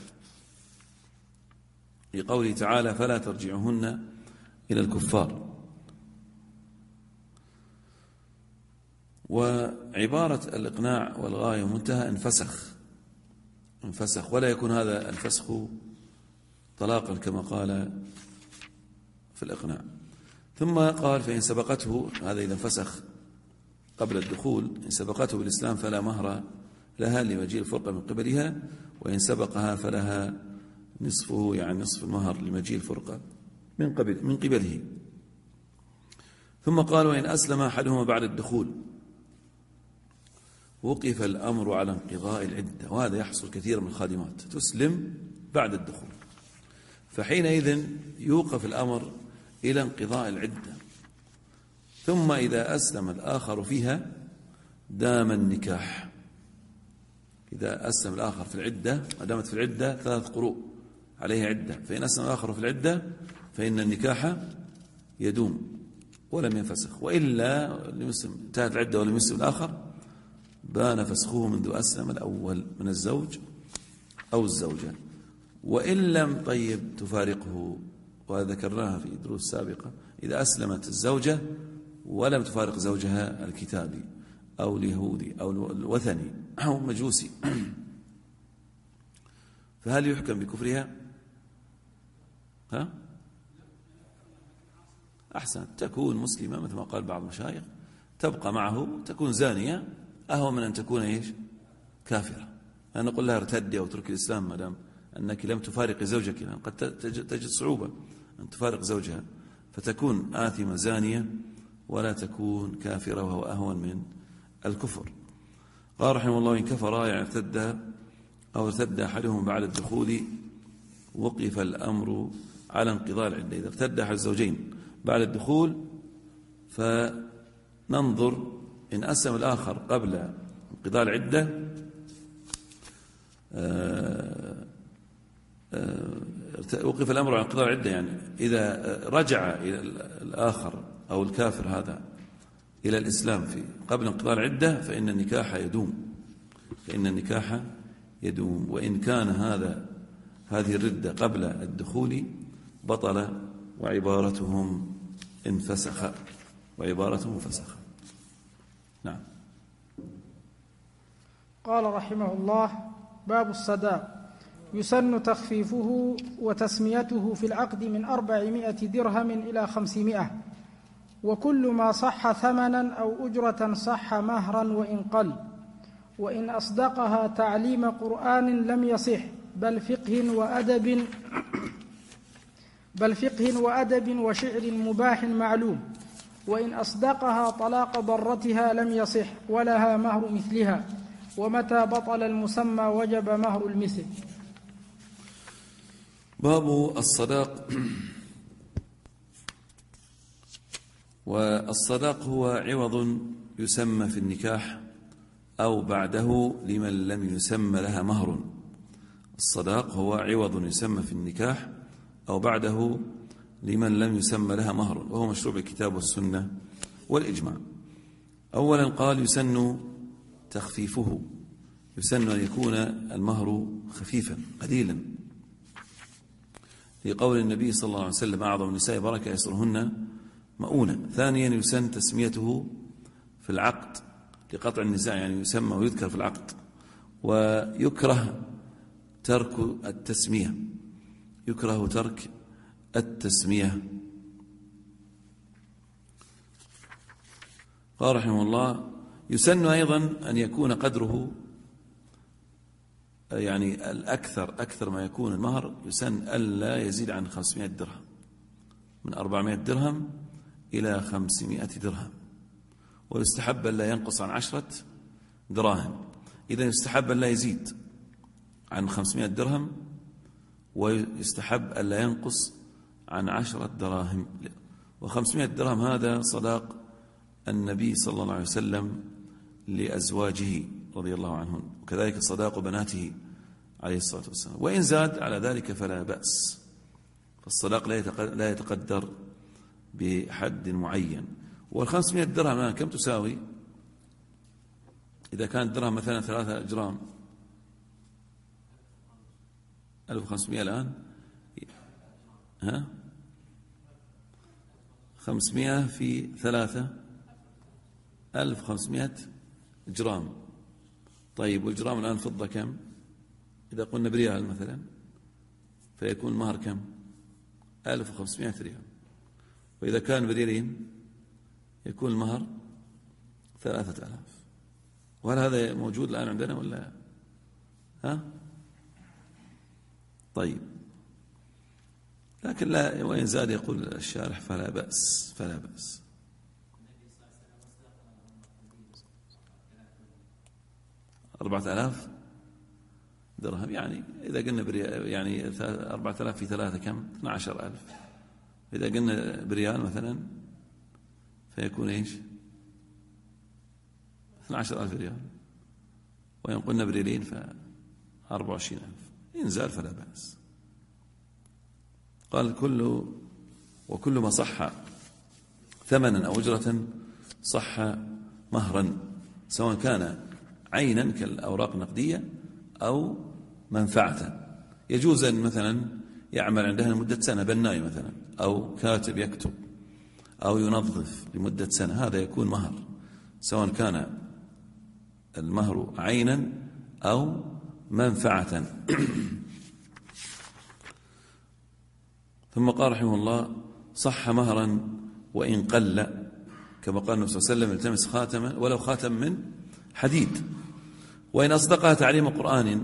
لقوله تعالى فلا ترجعهن إلى الكفار. وعبارة الإقناع والغاية ومنتهى انفسخ، ولا يكون هذا الفسخ طلاقا كما قال في الإقناع. ثم قال فإن سبقته، هذا إذا انفسخ قبل الدخول، إن سبقته بالإسلام فلا مهر لها لمجيء الفرقة من قبلها، وإن سبقها فلها نصفه، يعني نصف المهر لمجيء الفرقة من قبله. ثم قال وإن أسلم أحدهما بعد الدخول وقف الأمر على انقضاء العدة، وهذا يحصل كثير من الخادمات تسلم بعد الدخول، فحينئذ يوقف الأمر إلى انقضاء العدة، ثم إذا أسلم الآخر فيها دام النكاح. إذا أسلم الآخر في العدة، ما دامت في العدة 3 قروء عليه عدة، فإن أسلم الآخر في العدة فإن النكاح يدوم ولم ينفسخ، وإلا انتهت العدة ولم يسلم الآخر بان فسخه منذ أسلم الأول من الزوج أو الزوجة. وإن لم تفارقه، وذكرناها في دروس سابقة، إذا أسلمت الزوجة ولم تفارق زوجها الكتابي أو اليهودي أو الوثني أو مجوسي، فهل يحكم بكفرها؟ أحسن، تكون مسلمة مثل ما قال بعض المشايخ، تبقى معه، تكون زانية، أهون من أن تكون كافرة. أنا نقول لها ارتدي أو ترك الإسلام ما دام أنك لم تفارق زوجك، لأن قد تجد صعوبة أن تفارق زوجها، فتكون آثمة زانية ولا تكون كافرة، وهو أهون من الكفر. قال رحمه الله إن كفر يعني ارتد أحدهم بعد الدخول وقف الأمر على انقضاء العدة. إذا ارتد أحد الزوجين بعد الدخول فننظر إن أسلم الآخر قبل انقضاء العدة وقف الأمر على انقضاء العدة، يعني إذا رجع إلى الآخر أو الكافر هذا إلى الإسلام قبل انقضاء العدة فإن النكاح يدوم، وإن كان هذه الردة قبل الدخول بطل وعبارتهم انفسخ. نعم. قال رحمه الله باب الصداق. يسن تخفيفه وتسميته في العقد من 400 درهم إلى 500، وكل ما صح ثمنا أو أجرة صح مهرا وإن قل، وإن أصدقها تعليم قرآن لم يصح، بل فقه وأدب وشعر مباح معلوم، وإن أصدقها طلاق ضرتها لم يصح، ولها مهر مثلها، ومتى بطل المسمى وجب مهر المثل. باب الصداق. والصداق هو عوض يسمى في النكاح أو بعده لمن لم يسمى لها مهر. الصداق هو عوض يسمى في النكاح أو بعده لمن لم يسمى لها مهر، وهو مشروع بالكتاب والسنة والإجماع. أولا قال يسن تخفيفه، يسن أن يكون المهر خفيفا قليلا، في قول النبي صلى الله عليه وسلم أعظم النساء بركة يسرهن مؤونة. ثانيا يسن تسميته في العقد لقطع النزاع، يعني يسمى ويذكر في العقد، ويكره ترك التسمية. قال رحمه الله يسن أيضا أن يكون قدره، يعني أكثر ما يكون المهر يسن ألا يزيد عن 500 درهم، من 400 درهم إلى 500 درهم، ويستحب ألا ينقص عن 10 دراهم. إذا يستحب ألا يزيد عن 500 درهم، ويستحب ألا ينقص عن 10 دراهم. و500 درهم هذا صداق النبي صلى الله عليه وسلم لأزواجه رضي الله عنهن، وكذلك صداق بناته عليه الصلاة والسلام، وإن زاد على ذلك فلا بأس، فالصداق لا يتقدر بحد معين. وال500 درهم كم تساوي؟ إذا كانت درهم مثلا 3 جرام 1500 الآن، 500 في 3 1500 جرام. طيب والجرام الآن فضة كم؟ إذا قلنا بريال مثلا فيكون المهر كم؟ 1500 ريال. وإذا كان بريالين يكون المهر 3000. وهل هذا موجود الآن عندنا ولا ها؟ طيب، لكن لا، وإن زاد يقول الشارح فلا بأس، فلا بأس. 4000 درهم، يعني إذا قلنا يعني 4000 في 3 كم؟ 12000. إذا قلنا بريال مثلا فيكون إيش؟ 12000 ريال. وإن قلنا بريالين ف24000. إن زال فلا بأس. قال وكل ما صح ثمنا أو أجرة صح مهرا، سواء كان عينا كالأوراق النقدية أو منفعة. يجوز أن مثلا يعمل عندها لمدة سنة، بناي مثلا، أو كاتب يكتب، أو ينظف لمدة سنة، هذا يكون مهر، سواء كان المهر عينا أو منفعة. ثم قال رحمه الله: صح مهرا وإن قل، كما قال النبي صلى الله عليه وسلم: التمس خاتما ولو خاتم من حديد. وإن أصدقها تعليم قرآن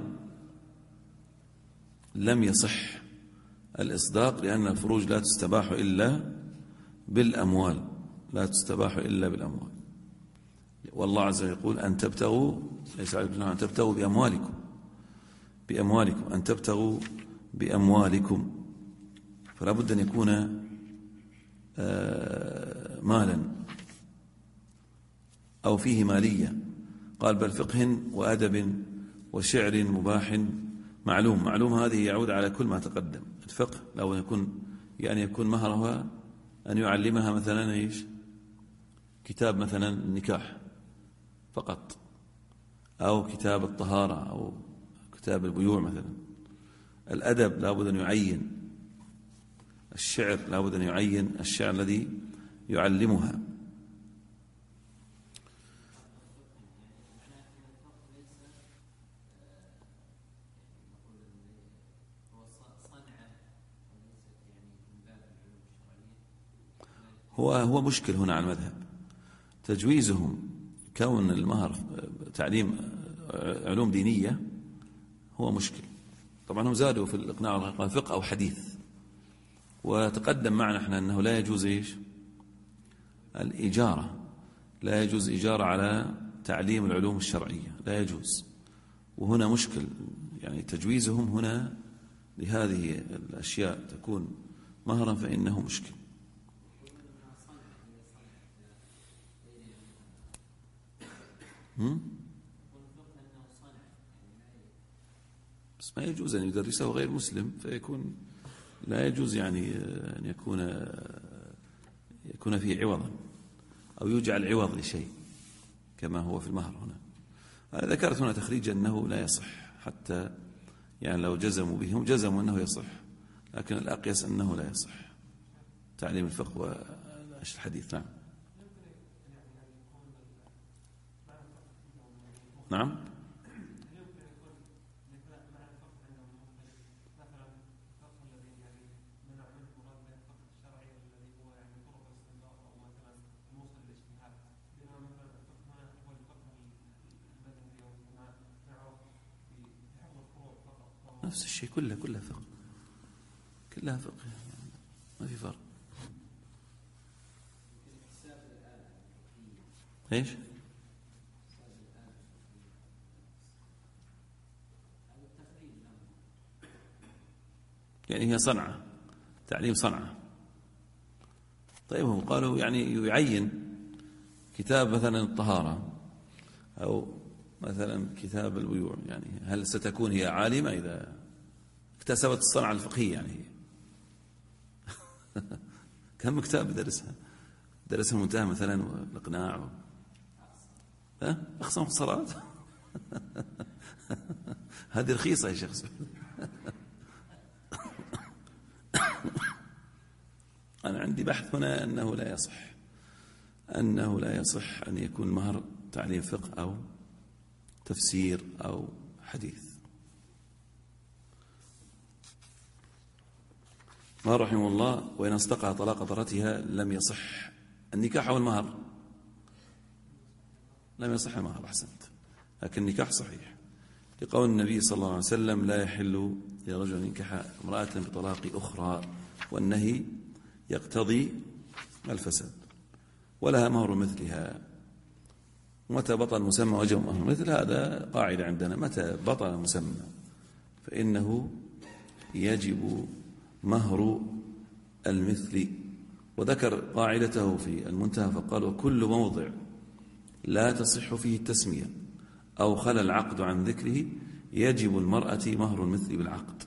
لم يصح الإصداق، لأن الفروج لا تستباح إلا بالأموال، لا تستباح إلا بالأموال. والله عز وجل يقول: أن تبتغوا، ليس عليكم أن تبتغوا بأموالكم، أن تبتغوا بأموالكم. فلا بد أن يكون مالا أو فيه مالية. قال: بل فقه وأدب وشعر مباح معلوم. معلوم هذه يعود على كل ما تقدم. الفقه لو يكون مهرها أن يعلمها مثلا إيش؟ كتاب مثلا النكاح فقط، أو كتاب الطهارة، أو كتاب البيوع مثلا. الأدب لا بد أن يعين، الشعر لا بد أن يعين الشعر الذي يعلمها. هو مشكل هنا على المذهب، تجويزهم كون المهر تعليم علوم دينية هو مشكل. طبعا هم زادوا في الإقناع والقال فقه أو حديث، وتقدم معنا احنا أنه لا يجوز إيش؟ الإجارة، لا يجوز إجارة على تعليم العلوم الشرعية، لا يجوز. وهنا مشكل، يعني تجويزهم هنا لهذه الأشياء تكون مهرا فإنه مشكل. بس ما يجوز أن يدرسه غير مسلم، فيكون لا يجوز يعني أن يكون فيه عوضا أو يجعل عوض لشيء كما هو في المهر هنا. أنا ذكرت هنا تخريجا أنه لا يصح، حتى يعني لو جزموا بهم جزموا أنه يصح، لكن الأقيس أنه لا يصح تعليم الفقه والحديث. نعم نعم. نفس الشيء، كلها فقه، كلها فقه، ما في فرق. ايش؟ يعني هي صنعة، تعليم صنعة. طيب هم قالوا يعني يعين كتاب مثلا الطهارة أو مثلا كتاب البيوع، يعني هل ستكون هي عالمة إذا اكتسبت الصنعة الفقهية؟ يعني كم كتاب درسها المنتهى مثلا والإقناع أقسام الصلاة. هذه رخيصة يا شيخ. أنا عندي بحث هنا أنه لا يصح. أنه لا يصح أن يكون مهر تعليم فقه أو تفسير أو حديث. ما رحمه الله: وإن أصدقها طلاق ضرتها لم يصح النكاح والمهر. لم يصح المهر، أحسنت، لكن النكاح صحيح، لقول النبي صلى الله عليه وسلم: لا يحل لرجل ينكح امرأة بطلاق أخرى، والنهي يقتضي الفساد، ولها مهر مثلها. متى بطل المسمى وجب مهر مثل هذا قاعدة عندنا: متى بطل المسمى فإنه يجب مهر المثل. وذكر قاعدته في المنتهى فقال: وكل موضع لا تصح فيه التسمية أو خلى العقد عن ذكره يجب المرأة مهر المثل بالعقد.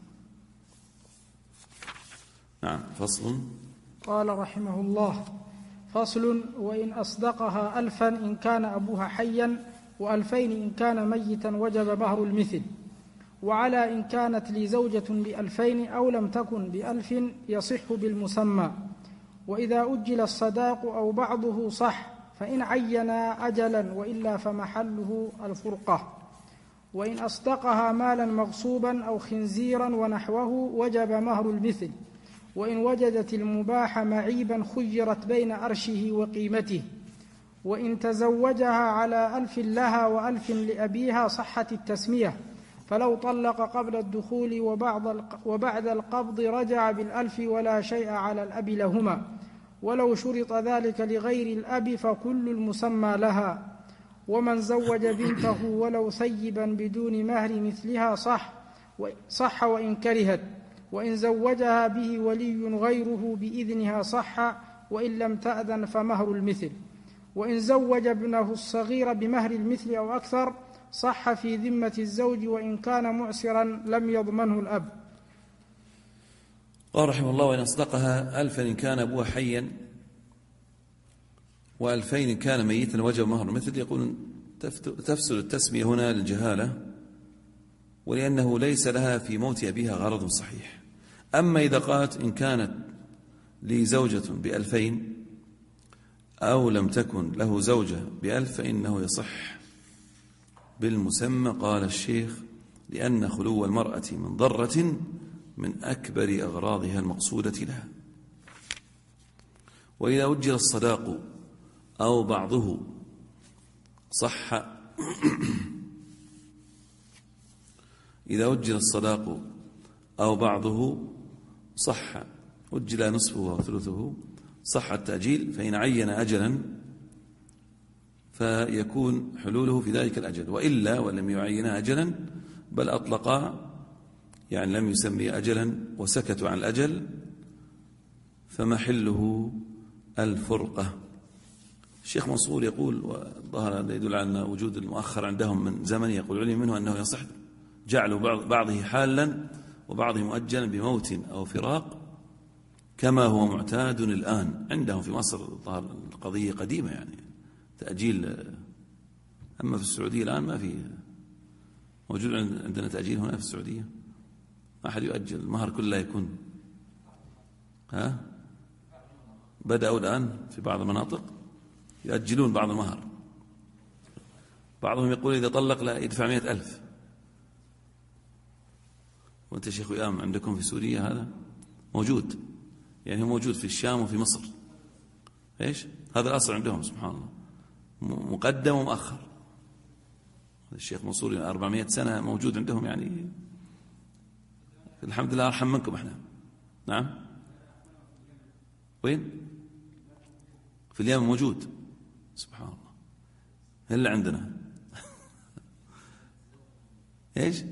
نعم. فصل. قال رحمه الله: فصل: وإن أصدقها 1000 إن كان أبوها حيا، و2000 إن كان ميتا وجب مهر المثل. وعلى إن كانت لي زوجة ب2000 أو لم تكن ب1000 يصح بالمسمى. وإذا أجل الصداق أو بعضه صح، فإن عينا أجلا، وإلا فمحله الفرقة. وإن أصدقها مالا مغصوبا أو خنزيرا ونحوه وجب مهر المثل. وإن وجدت المباح معيبا خيرت بين أرشه وقيمته. وإن تزوجها على 1000 لها و1000 لأبيها صحت التسمية، فلو طلق قبل الدخول وبعد القبض رجع بال1000 ولا شيء على الأب لهما. ولو شرط ذلك لغير الأب فكل المسمى لها. ومن زوج بنته ولو ثيبا بدون مهر مثلها صح وإن كرهت. وإن زوجها به ولي غيره بإذنها صح، وإن لم تأذن فمهر المثل. وإن زوج ابنه الصغير بمهر المثل أو أكثر صح في ذمة الزوج، وإن كان معسرا لم يضمنه الأب. قال رحمه الله: وإن أصدقها 1000 إن كان أبوها حيا، و2000 إن كان ميتا وجب مهر المثل. يقول: تفسد التسمية هنا للجهالة، ولأنه ليس لها في موت أبيها غرض صحيح. أما إذا قالت: إن كانت لي زوجة ب2000 أو لم تكن له زوجة ب1000 فإنه يصح بالمسمى. قال الشيخ: لأن خلو المرأة من ضرة من أكبر أغراضها المقصودة لها. وإذا أجل الصداق أو بعضه صح إذا أجل الصداق أو بعضه صح، أجل نصفه وثلثه صح التأجيل. فإن عين أجلا فيكون حلوله في ذلك الأجل، وإلا ولم يعين أجلا بل أطلق، يعني لم يسمي أجلا وسكتوا عن الأجل، فمحله الفرقة. الشيخ منصور يقول، وظهر هذا يدل على وجود المؤخر عندهم من زمن، يقول علم منه أنه يصح جعل بعضه حالا وبعضه مؤجلا بموت أو فراق، كما هو معتاد الآن عندهم في مصر. ظهر القضية قديمة، يعني تأجيل. أما في السعودية الآن ما في موجود عندنا تأجيل هنا في السعودية، ما أحد يؤجل، المهر كله يكون بدأوا الآن في بعض المناطق يؤجلون بعض المهر. بعضهم يقول إذا طلق لا يدفع 100,000. وأنت شيخ وئام عندكم في سوريا هذا موجود، يعني هو موجود في الشام وفي مصر. إيش هذا الأصل عندهم سبحان الله، مقدم ومؤخر. الشيخ منصور 400 سنة موجود عندهم، يعني الحمد لله أرحم منكم إحنا. نعم. وين؟ في اليمن موجود سبحان الله، إلا عندنا إيش؟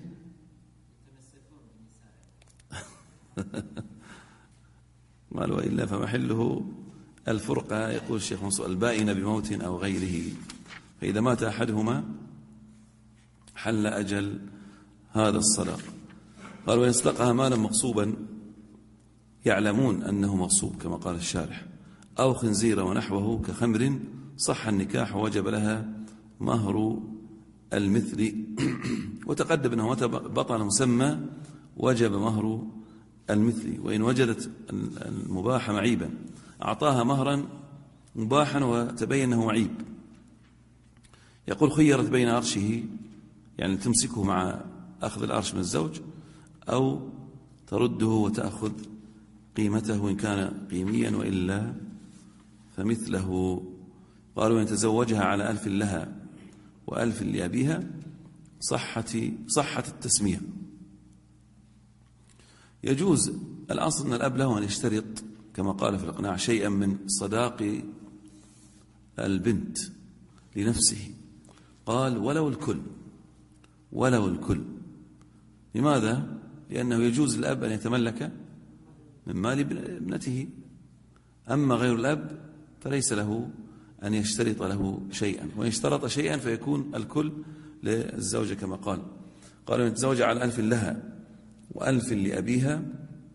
قال: وإلا فمحله الفرقة. يقول الشيخ منصور: البائن بموت أو غيره، فإذا مات أحدهما حل أجل هذا الصداق. قال: وإن اصدقها مالا مغصوبا يعلمون أنه مغصوب كما قال الشارح، أو خنزير ونحوه كخمر صح النكاح ووجب لها مهر المثل. وتقدم أنه متى بطل مسمى وجب مهر المثل. وإن وجدت المباح معيبا أعطاها مهرا مباحا وتبين أنه عيب. يقول خيرت بين عرشه، يعني تمسكه مع أخذ العرش من الزوج، أو ترده وتأخذ قيمته إن كان قيميا، وإلا فمثله. قالوا إن تزوجها على 1000 لها و1000 لأبيها صحت التسمية. يجوز الأصل أن الأب له أن يشترط كما قال في الإقناع شيئا من صداق البنت لنفسه. قال ولو الكل. لماذا؟ لأنه يجوز للأب أن يتملك من مال ابنته، أما غير الأب فليس له أن يشترط له شيئا، وإن اشترط شيئا فيكون الكل للزوجة كما قالوا إن تزوج على 1000 لها و1000 لأبيها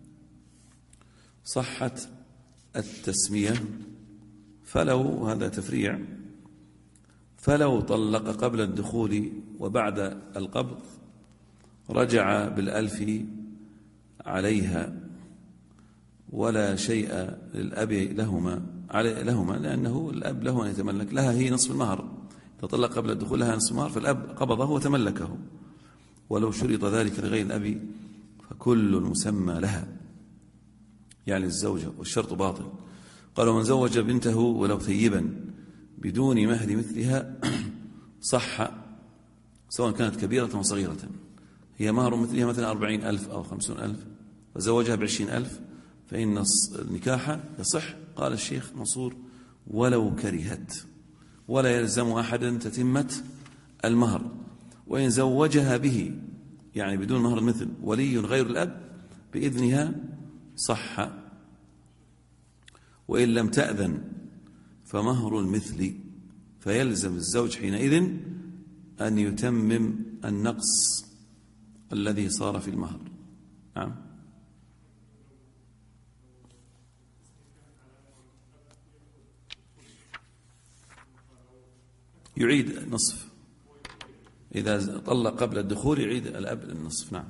صحت التسمية. فلو، هذا تفريع، فلو طلق قبل الدخول وبعد القبض رجع بال1000 عليها، ولا شيء للأب لهما لأنه الأب له أن يتملك لها، هي نصف المهر، تطلق قبل الدخول لها نصف المهر، فالأب قبضه وتملكه. ولو شرط ذلك لغير الأب فكل مسمى لها، يعني الزوجة، والشرط باطل. قالوا من زوج بنته ولو ثيبا بدون مهر مثلها صح، سواء كانت كبيرة أو صغيرة. هي مهر مثلها مثلا 40,000 أو 50,000، فزوجها ب20,000، فإن النكاح يصح. قال الشيخ منصور ولو كرهت، ولا يلزم أحدا تتمة المهر. وإن زوجها به، يعني بدون مهر مثل، ولي غير الأب بإذنها صح. وإن لم تأذن فمهر المثل، فيلزم الزوج حينئذ أن يتمم النقص الذي صار في المهر. نعم. يعيد نصف، إذا طلق قبل الدخول يعيد الأب النصف. نعم.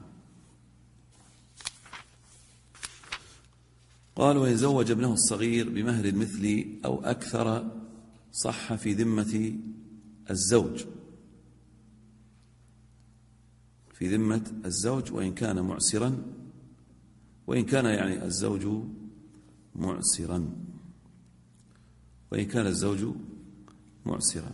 قال وإن زوج ابنه الصغير بمهر المثل أو أكثر صح في ذمة الزوج، في ذمة الزوج، وإن كان معسرا، وإن كان يعني الزوج معسرا، وإن كان الزوج معسرا.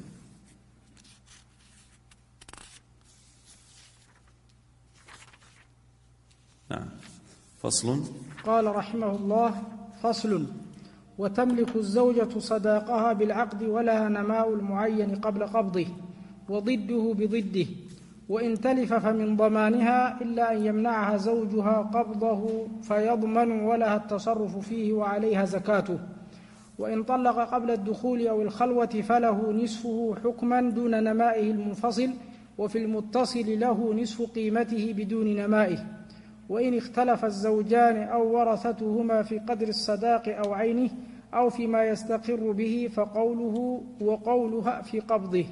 نعم. فصل. قال رحمه الله: فصل. وتملك الزوجة صداقها بالعقد ولها نماء المعين قبل قبضه وضده بضده، وإن تلف فمن ضمانها إلا أن يمنعها زوجها قبضه فيضمن ولها التصرف فيه وعليها زكاته. وإن طلق قبل الدخول أو الخلوة فله نصفه حكما دون نمائه المنفصل، وفي المتصل له نصف قيمته بدون نمائه. وإن اختلف الزوجان أو ورثتهما في قدر الصداق أو عينه أو فيما يستقر به فقوله وقولها في قبضه.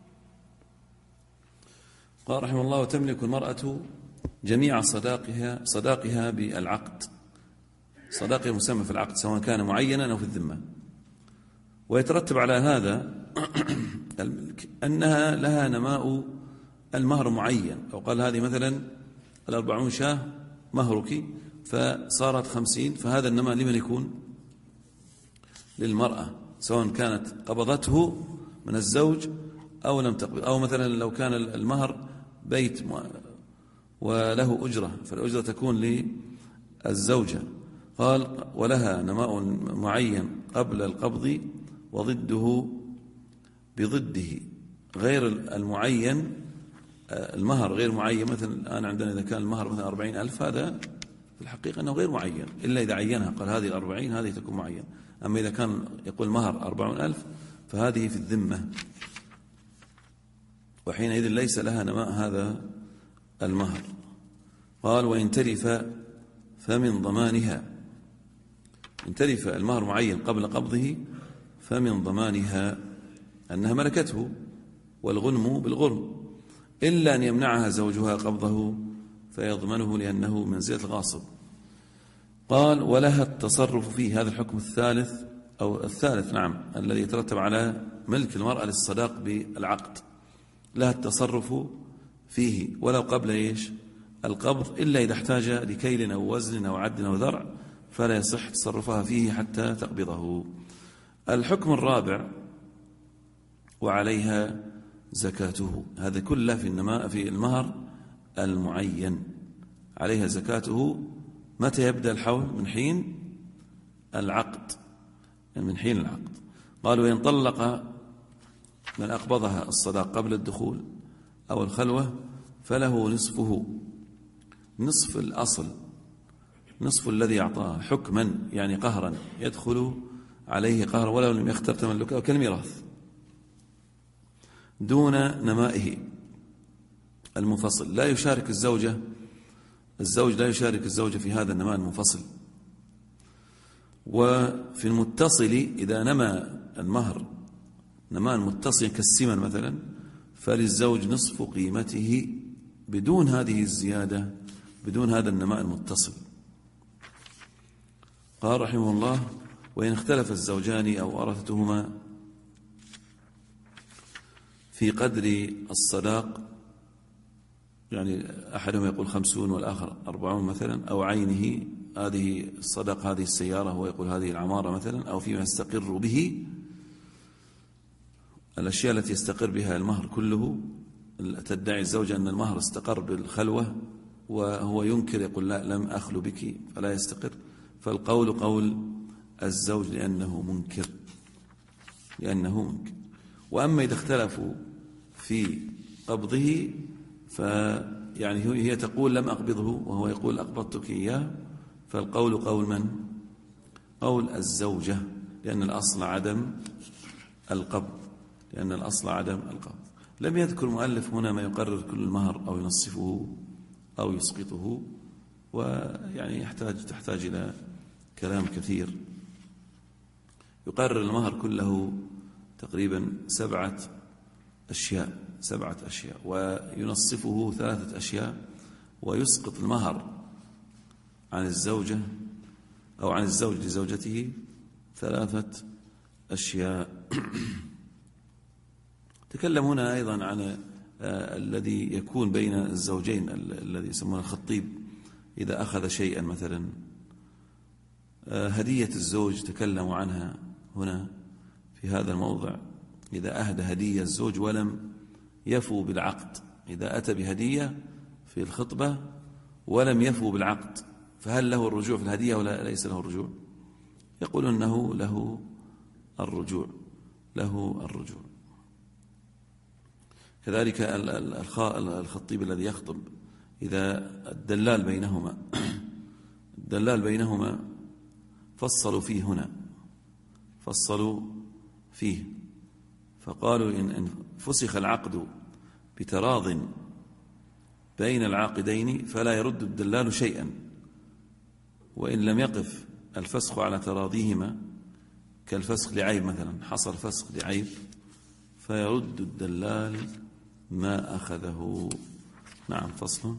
قال رحمه الله: تملك المرأة جميع صداقها بالعقد. صداقها مسمى في العقد سواء كان معينا أو في الذمة. ويترتب على هذا الملك أنها لها نماء المهر معين، أو قال هذه مثلا 40 شاة مهرك فصارت 50، فهذا النماء لمن يكون؟ للمرأة، سواء كانت قبضته من الزوج أو لم تقبض. أو مثلا لو كان المهر بيت وله أجرة، فالأجرة تكون للزوجة. قال ولها نماء معين قبل القبض وضده بضده. غير المعين، المهر غير معين، مثلا الآن عندنا إذا كان المهر مثلا 40,000، هذا في الحقيقة أنه غير معين إلا إذا عينها، قال هذه 40 هذه تكون معين. أما إذا كان يقول مهر 40,000 فهذه في الذمة، وحينئذ ليس لها نماء هذا المهر. قال وإن تلف فمن ضمانها، إن تلف المهر معين قبل قبضه فمن ضمانها أنها ملكته، والغنم بالغرم، إلا أن يمنعها زوجها قبضه فيضمنه لأنه منزلة الغاصب. قال ولها التصرف فيه، هذا الحكم الثالث أو الثالث نعم الذي يترتب على ملك المرأة للصداق بالعقد لها التصرف فيه ولو قبل إيش القبض، إلا إذا احتاج لكيل أو وزن أو عد أو ذرع فلا يصح تصرفها فيه حتى تقبضه. الحكم الرابع وعليها زكاته، هذا كله في المهر المعين، عليها زكاته. متى يبدأ الحول؟ من حين العقد، من حين العقد. قالوا إن طلق من أقبضها الصداق قبل الدخول أو الخلوة فله نصفه، نصف الأصل، نصف الذي أعطاه حكما يعني قهرا، يدخل عليه قهرا ولو لم يختر تملكه كالميراث دون نمائه المنفصل. لا يشارك الزوج لا يشارك الزوجة في هذا النماء المنفصل. وفي المتصل إذا نمى المهر نماء متصل كالسمن مثلا فللزوج نصف قيمته بدون هذه الزيادة، بدون هذا النماء المتصل. قال رحمه الله: وإن اختلف الزوجان أو ورثتهما في قدر الصداق، يعني أحدهم يقول 50 والآخر 40 مثلا، أو عينه هذه الصداق هذه السيارة هو يقول هذه العمارة مثلا، أو فيما يستقر به الأشياء التي يستقر بها المهر كله. تدعي الزوجة أن المهر استقر بالخلوة وهو ينكر يقول لا لم أخلو بك فلا يستقر، فالقول قول الزوج لأنه منكر. وأما إذا اختلفوا في قبضه فيعني هي تقول لم أقبضه وهو يقول أقبضتك إياه، فالقول قول من؟ قول الزوجة، لأن الأصل عدم القبض، لم يذكر المؤلف هنا ما يقرر كل المهر أو ينصفه أو يسقطه، ويعني تحتاج إلى كلام كثير. يقرر المهر كله تقريبا 7 أشياء، وينصفه 3 أشياء، ويسقط المهر عن الزوجة أو عن الزوج لزوجته 3 أشياء. تكلم هنا أيضا عن الذي يكون بين الزوجين الذي يسمونه الخطيب، إذا أخذ شيئا مثلا هدية الزوج تكلموا عنها هنا في هذا الموضع. إذا أهدى هدية الزوج ولم يفو بالعقد، إذا أتى بهدية في الخطبة ولم يفو بالعقد، فهل له الرجوع في الهدية ولا ليس له الرجوع؟ يقول أنه له الرجوع. كذلك الخطيب الذي يخطب إذا الدلال بينهما فصلوا فيه فقالوا إن فسخ العقد بتراض بين العاقدين فلا يرد الدلال شيئا، وإن لم يقف الفسخ على تراضيهما كالفسخ لعيب مثلا، حصل فسخ لعيب فيرد الدلال ما أخذه. نعم. فصل.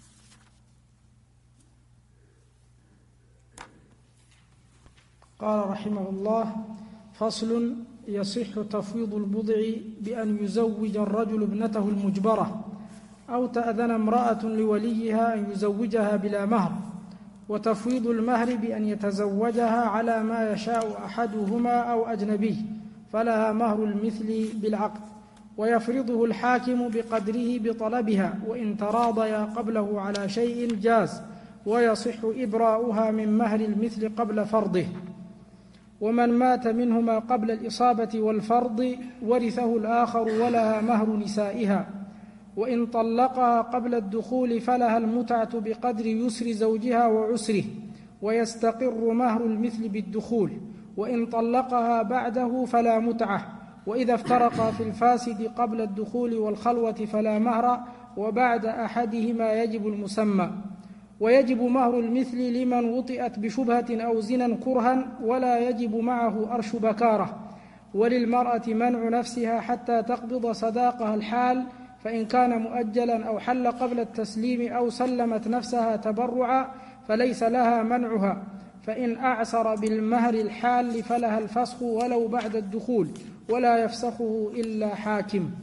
قال رحمه الله: فصل: يصح تفويض البضع بأن يزوج الرجل ابنته المجبرة، أو تأذن امرأة لوليها أن يزوجها بلا مهر، وتفويض المهر بأن يتزوجها على ما يشاء أحدهما أو أجنبي، فلها مهر المثل بالعقد، ويفرضه الحاكم بقدره بطلبها، وإن تراضيا قبله على شيء جاز، ويصح إبراؤها من مهر المثل قبل فرضه. ومن مات منهما قبل الإصابة والفرض ورثه الآخر ولها مهر نسائها، وإن طلقها قبل الدخول فلها المتعة بقدر يسر زوجها وعسره، ويستقر مهر المثل بالدخول، وإن طلقها بعده فلا متعة، وإذا افترقا في الفاسد قبل الدخول والخلوة فلا مهر، وبعد أحدهما يجب المسمى. ويجب مهر المثل لمن وطئت بشبهة أو زنا كرها، ولا يجب معه أرش بكارة. وللمرأة منع نفسها حتى تقبض صداقها الحال، فإن كان مؤجلا أو حل قبل التسليم أو سلمت نفسها تبرعا فليس لها منعها، فإن أعسر بالمهر الحال فلها الفسخ ولو بعد الدخول ولا يفسخه إلا حاكم.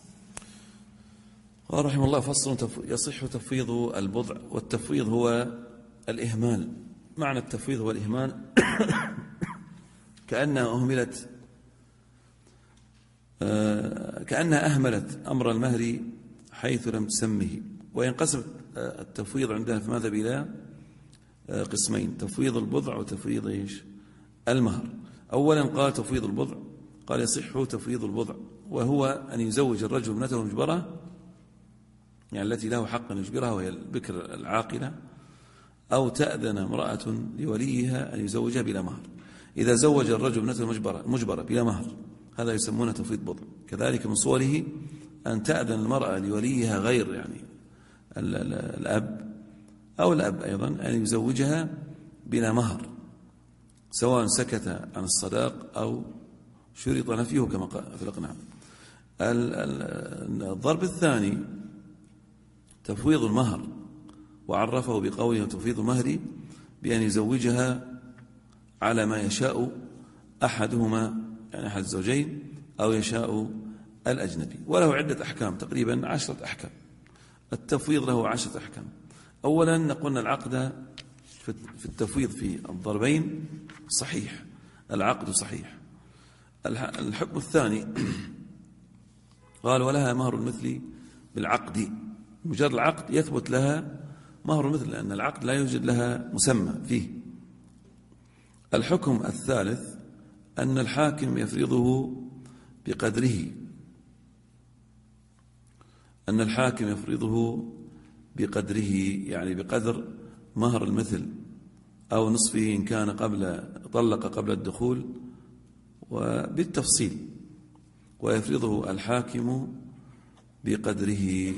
قال رحمه الله: فصل. يصح تفويض البضع، والتفويض هو الإهمال. معنى التفويض هو الإهمال كأنها أهملت أمر المهر حيث لم تسمه. وينقسم التفويض عندنا في مذهب إلى قسمين: تفويض البضع وتفويض المهر. أولا قال تفويض البضع، قال يصح تفويض البضع، وهو أن يزوج الرجل ابنته المجبرة، يعني التي له حق أن يجبرها وهي البكر العاقلة، أو تأذن امرأة لوليها أن يزوجها بلا مهر. إذا زوج الرجل ابنته المجبرة بلا مهر هذا يسمونه تفويض بضع. كذلك من صوره أن تأذن المرأة لوليها غير يعني الأب أو الأب أيضا أن يزوجها بلا مهر، سواء سكت عن الصداق أو شرط نفيه كما في الإقناع. الضرب الثاني تفويض المهر، وعرفه بقوله تفويض المهر بأن يزوجها على ما يشاء أحدهما، يعني أحد الزوجين، أو يشاء الأجنبي. وله عدة أحكام، تقريبا 10 أحكام. التفويض له 10 أحكام. أولا نقول العقد في التفويض في الضربين صحيح، العقد صحيح. الحكم الثاني قال ولها مهر المثل بالعقد، مجرد العقد يثبت لها مهر المثل، لأن العقد لا يوجد لها مسمى فيه. الحكم الثالث أن الحاكم يفرضه بقدره، أن الحاكم يفرضه بقدره، يعني بقدر مهر المثل أو نصفه إن كان طلق قبل الدخول، وبالتفصيل، ويفرضه الحاكم بقدره.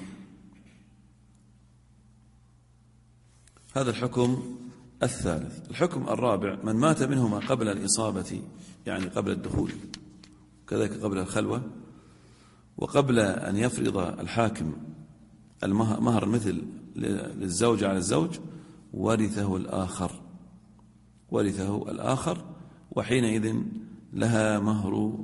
هذا الحكم الثالث. الحكم الرابع: من مات منهما قبل الإصابة، يعني قبل الدخول، كذلك قبل الخلوة، وقبل أن يفرض الحاكم مهر المثل للزوج على الزوج، ورثه الآخر، وحينئذ لها مهر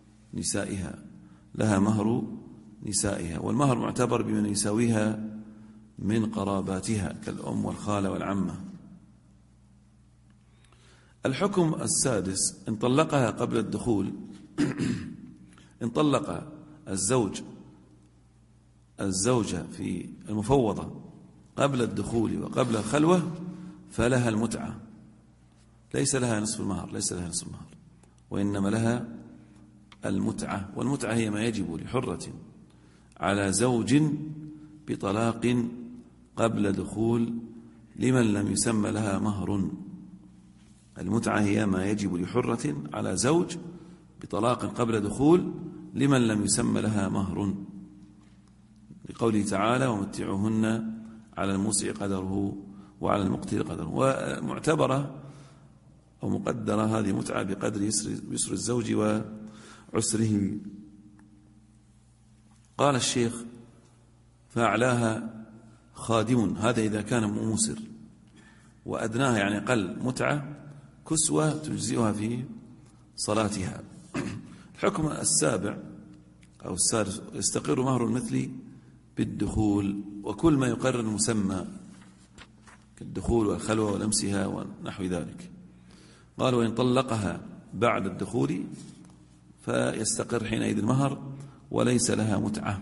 نسائها، والمهر معتبر بمن يساويها من قراباتها كالأم والخالة والعمة. الحكم السادس: إن طلقها قبل الدخول إن طلق الزوجة في المفوضة قبل الدخول وقبل الخلوة فلها المتعة، ليس لها نصف المهر، وإنما لها المتعة. والمتعة هي ما يجب لحرة على زوج بطلاق قبل دخول لمن لم يسمى لها مهر. المتعة هي ما يجب لحرة على زوج بطلاق قبل دخول لمن لم يسمى لها مهر، لقوله تعالى: ومتعوهن على الموسع قدره وعلى المقتر قدره. ومعتبرة أو مقدرة هذه متعة بقدر يسر الزوج وعسره. قال الشيخ: فأعلاها خادم، هذا إذا كان موسر، وأدناها يعني قل متعة كسوة تجزئها في صلاتها. الحكم السابع أو السادس: يستقر مهر المثل بالدخول، وكل ما يقرر المسمى كالدخول والخلوة ولمسها ونحو ذلك. قال: وإن طلقها بعد الدخول فيستقر حينئذ المهر وليس لها متعة.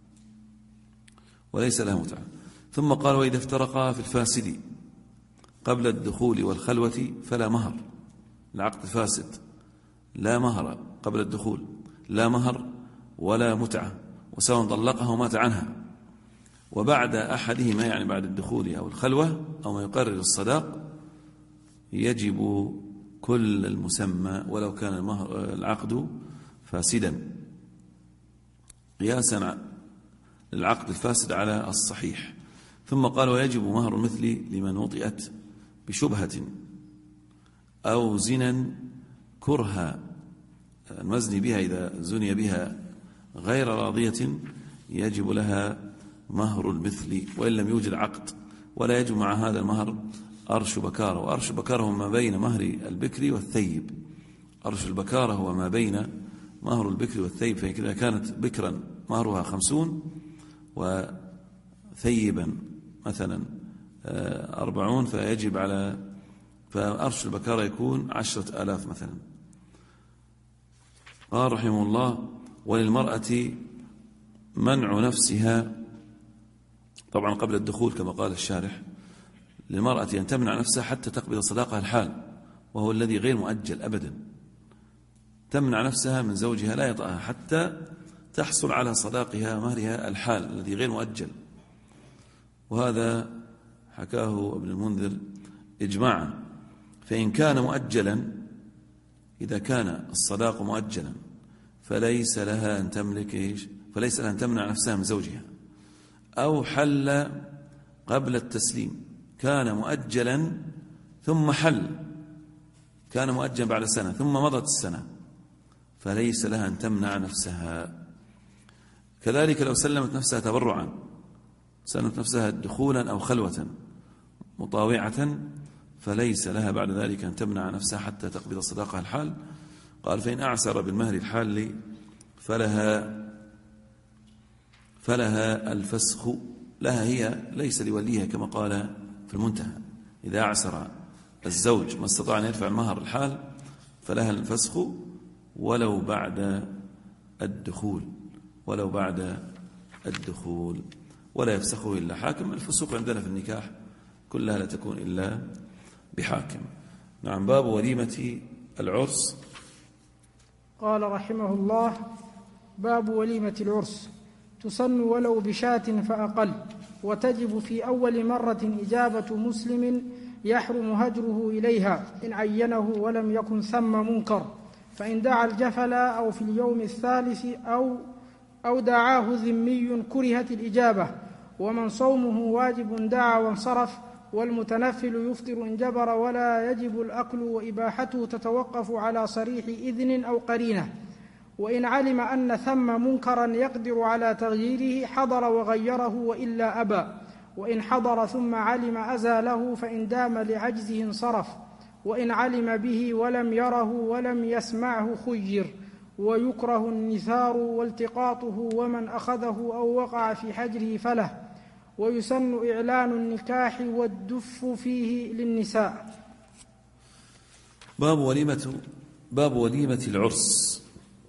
ثم قال: وإذا افترقا في الفاسد قبل الدخول والخلوة فلا مهر. العقد فاسد، لا مهر قبل الدخول، لا مهر ولا متعة، وسواء طلقها ومات عنها. وبعد أحدهما، يعني بعد الدخول أو الخلوة أو ما يقرر الصداق، يجب كل المسمى ولو كان العقد فاسدا، قياسا العقد الفاسد على الصحيح. ثم قال: ويجب مهر المثل لمن وطئت بشبهة أو زنا كرها، المزني بها إذا زني بها غير راضية يجب لها مهر المثل وإن لم يوجد عقد، ولا يجب مع هذا المهر أرش بكارة، وأرش بكارة هو ما بين مهر البكر والثيب. أرش البكارة هو ما بين مهر البكر والثيب، فإذا كانت بكرا مهرها 50 وثيبا مثلا 40 فيجب على فأرش البكارة يكون 10,000 مثلا. قال رحمه الله: وللمرأة منع نفسها، طبعا قبل الدخول كما قال الشارح، للمرأة أن تمنع نفسها حتى تقبض صداقها الحال، وهو الذي غير مؤجل أبدا. تمنع نفسها من زوجها لا يطأها حتى تحصل على صداقها مهرها الحال الذي غير مؤجل، وهذا حكاه ابن المنذر إجماعا. فإن كان مؤجلا، إذا كان الصداق مؤجلا فليس لها أن تملك فليس لها أن تمنع نفسها من زوجها، أو حل قبل التسليم، كان مؤجلا ثم حل، كان مؤجلا بعد سنة ثم مضت السنة، فليس لها أن تمنع نفسها. كذلك لو سلمت نفسها تبرعا، سلمت نفسها دخولا أو خلوة مطاوعة، فليس لها بعد ذلك أن تمنع نفسها حتى تقبض صداقها الحال. قال: فإن أعسر بالمهر الحال فلها الفسخ، لها هي ليس لوليها، كما قال في المنتهى: إذا أعسر الزوج ما استطاع أن يدفع المهر الحال فلها الفسخ ولو بعد الدخول، ولا يفسخه إلا حاكم. الفسوق عندنا في النكاح كلها لا تكون إلا بحاكم. نعم. باب وليمة العرس. قال رحمه الله: باب وليمة العرس. تسن ولو بشاة فأقل، وتجب في أول مرة إجابة مسلم يحرم هجره إليها إن عينه ولم يكن ثم منكر، فإن دعا الجفل أو في اليوم الثالث أو دعاه ذمي كرهت الإجابة. ومن صومه واجب دعا وانصرف، والمتنفل يفطر إن جبر، ولا يجب الأكل، وإباحته تتوقف على صريح إذن أو قرينة. وإن علم أن ثم منكرا يقدر على تغييره حضر وغيره، وإلا أبى. وإن حضر ثم علم أزاله، فإن دام لعجزه انصرف. وإن علم به ولم يره ولم يسمعه خير. ويكره النثار والتقاطه، ومن أخذه أو وقع في حجره فله. ويسن إعلان النكاح والدف فيه للنساء. باب وليمة العرس.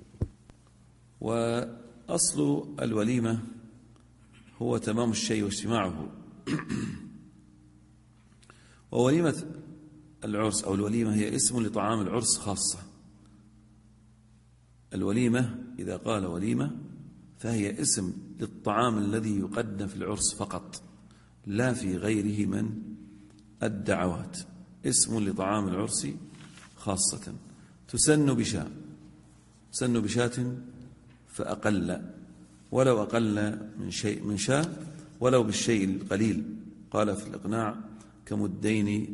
وأصل الوليمة هو تمام الشيء واجتماعه. ووليمة العرس أو الوليمة هي اسم لطعام العرس خاصة. الوليمة إذا قال وليمة فهي اسم للطعام الذي يقدم في العرس فقط، لا في غيره من الدعوات. اسم لطعام العرس خاصة. تسن بشاة فأقل، ولو أقل من شاة، ولو بالشيء القليل. قال في الإقناع: كمدين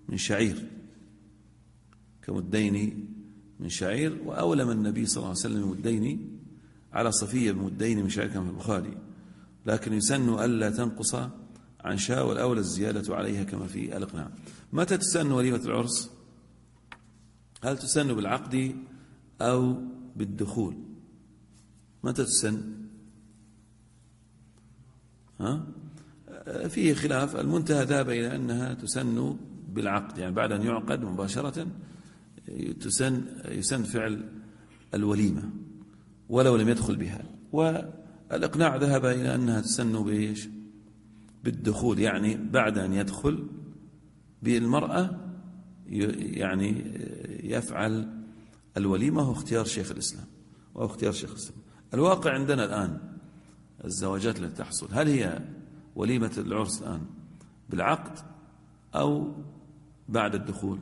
من شعير. وأولم النبي صلى الله عليه وسلم مدين على صفية بمدين من شعير كما في البخاري، لكن يسن ألا تنقص عن شاة، والأولى الزيادة عليها كما في الإقناع. متى تسن وليمة العرس؟ هل تسن بالعقد أو بالدخول؟ متى تسن؟ فيه خلاف. المنتهى ذهب إلى أنها تسن بالعقد، يعني بعد أن يعقد مباشرة يسن فعل الوليمة ولو لم يدخل بها. والإقناع ذهب إلى أنها تسن بإيش؟ بالدخول، يعني بعد أن يدخل بالمرأة يعني يفعل الوليمة. هو اختيار شيخ الإسلام الواقع عندنا الآن الزواجات التي تحصل، هل هي وليمة العرس الآن بالعقد أو بعد الدخول؟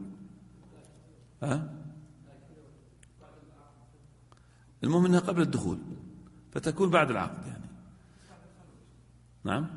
المهم أنها قبل الدخول، فتكون بعد العقد يعني. نعم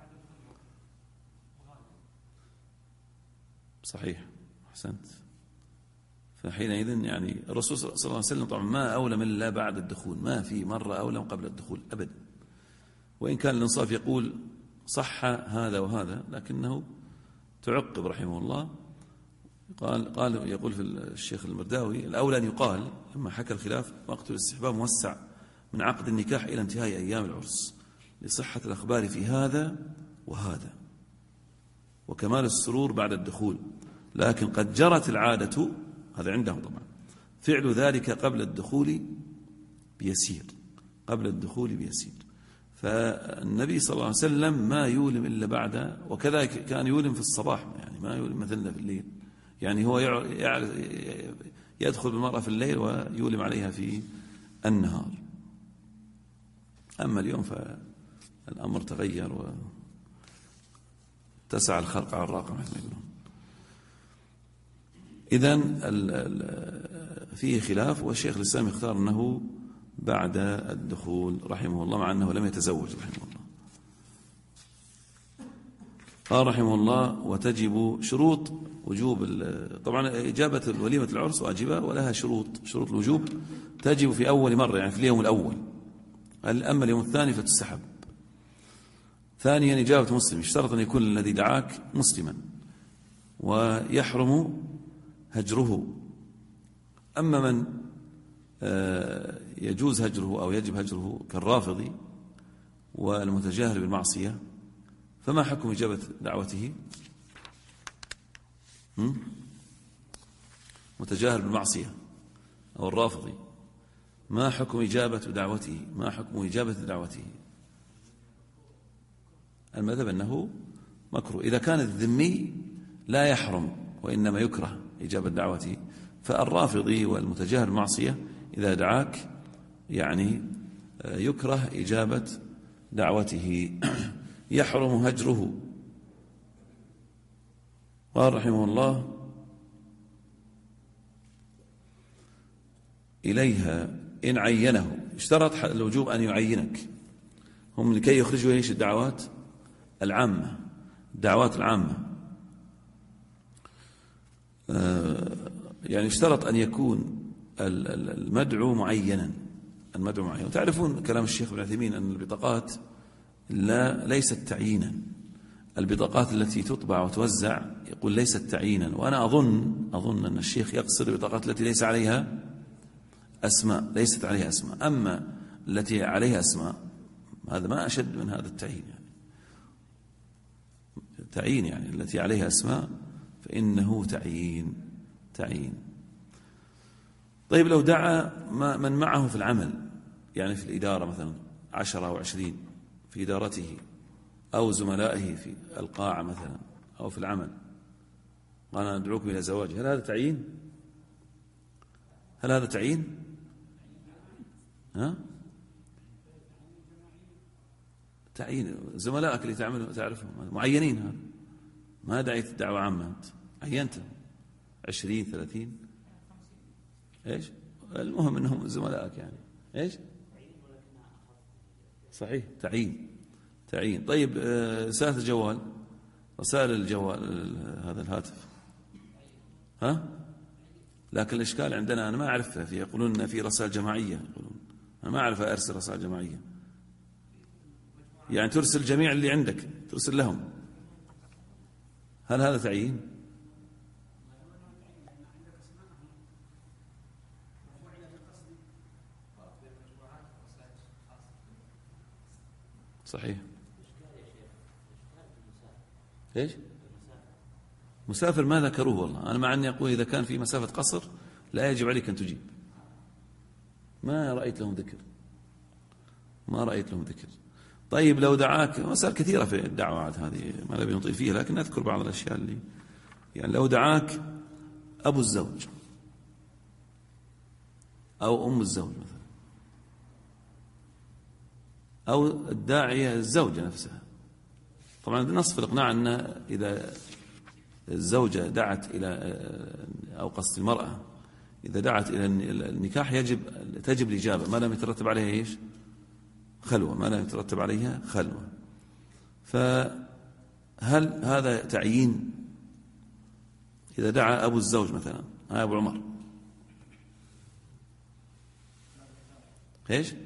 صحيح، أحسنت. فحينئذ يعني الرسول صلى الله عليه وسلم طبعا ما أولم إلا بعد الدخول، ما في مرة أولم قبل الدخول أبدا. وإن كان الإنصاف يقول صح هذا وهذا، لكنه تعقب رحمه الله، يقول في الشيخ المرداوي: الأولى أن يقال لما حكى الخلاف: وقت الاستحباب موسع من عقد النكاح إلى انتهاء أيام العرس لصحة الأخبار في هذا وهذا وكمال السرور بعد الدخول، لكن قد جرت العادة، هذا عندهم طبعا، فعل ذلك قبل الدخول بيسير، قبل الدخول بيسير. فالنبي صلى الله عليه وسلم ما يولم إلا بعد، وكذلك كان يولم في الصباح، يعني ما يولم مثلنا في الليل، يعني هو يدخل بالمرأة في الليل ويولم عليها في النهار. أما اليوم فالأمر تغير وتسع الخلق على الراقة مثل ما يقولون. إذن فيه خلاف، والشيخ الإسلام اختار أنه بعد الدخول رحمه الله، مع أنه لم يتزوج رحمه الله. قال رحمه الله: وتجب شروط وجوب، طبعا إجابة وليمة العرس واجبة ولها شروط الوجوب تجب في أول مرة، يعني في اليوم الأول. أما اليوم الثاني فتستحب. ثانيا إجابة مسلم، اشترط أن يكون الذي دعاك مسلما، ويحرم هجره. أما من يجوز هجره أو يجب هجره كالرافضي والمتجاهر بالمعصية، فما حكم إجابة دعوته؟ متجاهر بالمعصية أو الرافضي، ما حكم إجابة دعوته؟ ما حكم إجابة دعوته؟ المذهب أنه مكروه. إذا كان الذمي لا يحرم وإنما يكره إجابة دعوته، فالرافضي والمتجاهر بالمعصية إذا دعاك يعني يكره إجابة دعوته، يحرم هجره. قال رحمه الله: إليها إن عينه، اشترط الوجوب أن يعينك، هم لكي يخرجوا إيش؟ الدعوات العامة، الدعوات العامة. يعني اشترط أن يكون المدعو معينا، المدعو معين. وتعرفون كلام الشيخ ابن عثيمين أن البطاقات ليست تعيينا، البطاقات التي تطبع وتوزع يقول ليست تعيينا. وأنا أظن أن الشيخ يقصد البطاقات التي ليس عليها أسماء، ليست عليها أسماء. أما التي عليها أسماء هذا ما أشد من هذا التعيين، يعني تعيين، يعني التي عليها أسماء فإنه تعيين. طيب لو دعا من معه في العمل، يعني في الإدارة مثلا 10 أو 20 في إدارته، أو زملائه في القاعة مثلا أو في العمل، قال: أنا أدعوكم إلى زواج، هل هذا تعيين؟ هل هذا تعيين؟ تعيين زملائك اللي تعرفهم معينين، هذا ما دعيت الدعوة عامة، أنت عينتهم 20 30 إيش؟ المهم أنهم زملائك، يعني إيش؟ صحيح، تعيين. طيب رسالة الجوال، رسائل الجوال، هذا الهاتف، لكن الإشكال عندنا أنا ما أعرفها، يقولون في رسائل جماعية، يقولون أنا ما أعرف أرسل رسائل جماعية، يعني ترسل جميع اللي عندك، ترسل لهم، هل هذا تعيين؟ صحيح. ايش؟ مسافر ما ذكروه والله، أنا مع أني أقول إذا كان في مسافة قصر لا يجب عليك أن تجيب، ما رأيت لهم ذكر. طيب لو دعاك، مسائل كثيرة في الدعوات هذه ما نبي نطيل فيها، لكن نذكر بعض الأشياء اللي يعني لو دعاك أبو الزوج أو أم الزوج مثلا، أو الداعية الزوجة نفسها. طبعا نصف الإقناع أن إذا الزوجة دعت إلى، أو قصد المرأة إذا دعت إلى النكاح تجب الإجابة ما لم يترتب عليها إيش؟ خلوة، ما لم يترتب عليها خلوة. فهل هذا تعيين؟ إذا دعا أبو الزوج مثلا، أبو عمر، إيش؟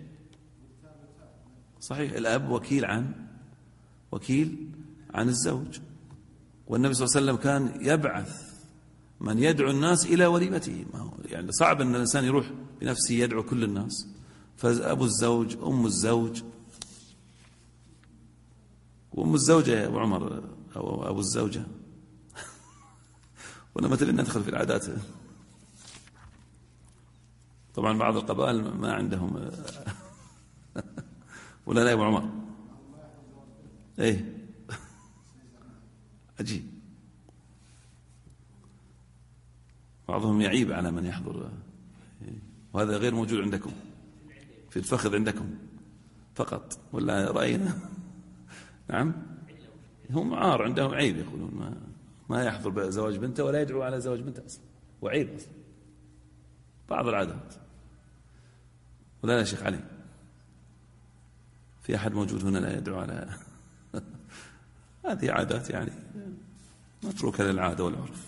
صحيح، الأب وكيل عن الزوج، والنبي صلى الله عليه وسلم كان يبعث من يدعو الناس إلى وليمته. ما هو يعني صعب أن الإنسان يروح بنفسه يدعو كل الناس، فأبو الزوج، أم الزوج، وأم الزوجة يا أبو عمر أو أبو الزوجة ولا مثل ندخل في العادات. طبعا بعض القبائل ما عندهم ولا لا يا أبو عمر؟ إيه عجيب، بعضهم يعيب على من يحضر، وهذا غير موجود عندكم في الفخذ عندكم فقط، ولا رأينا؟ نعم، هم عار، عندهم عيب، يقولون ما يحضر زواج بنته ولا يدعو على زواج بنته أصلا، وعيب أصلا بعض العادات. ولا لا شيخ علي؟ في أحد موجود هنا لا يدعو على هذه عادات يعني متروكة للعادة والعرف.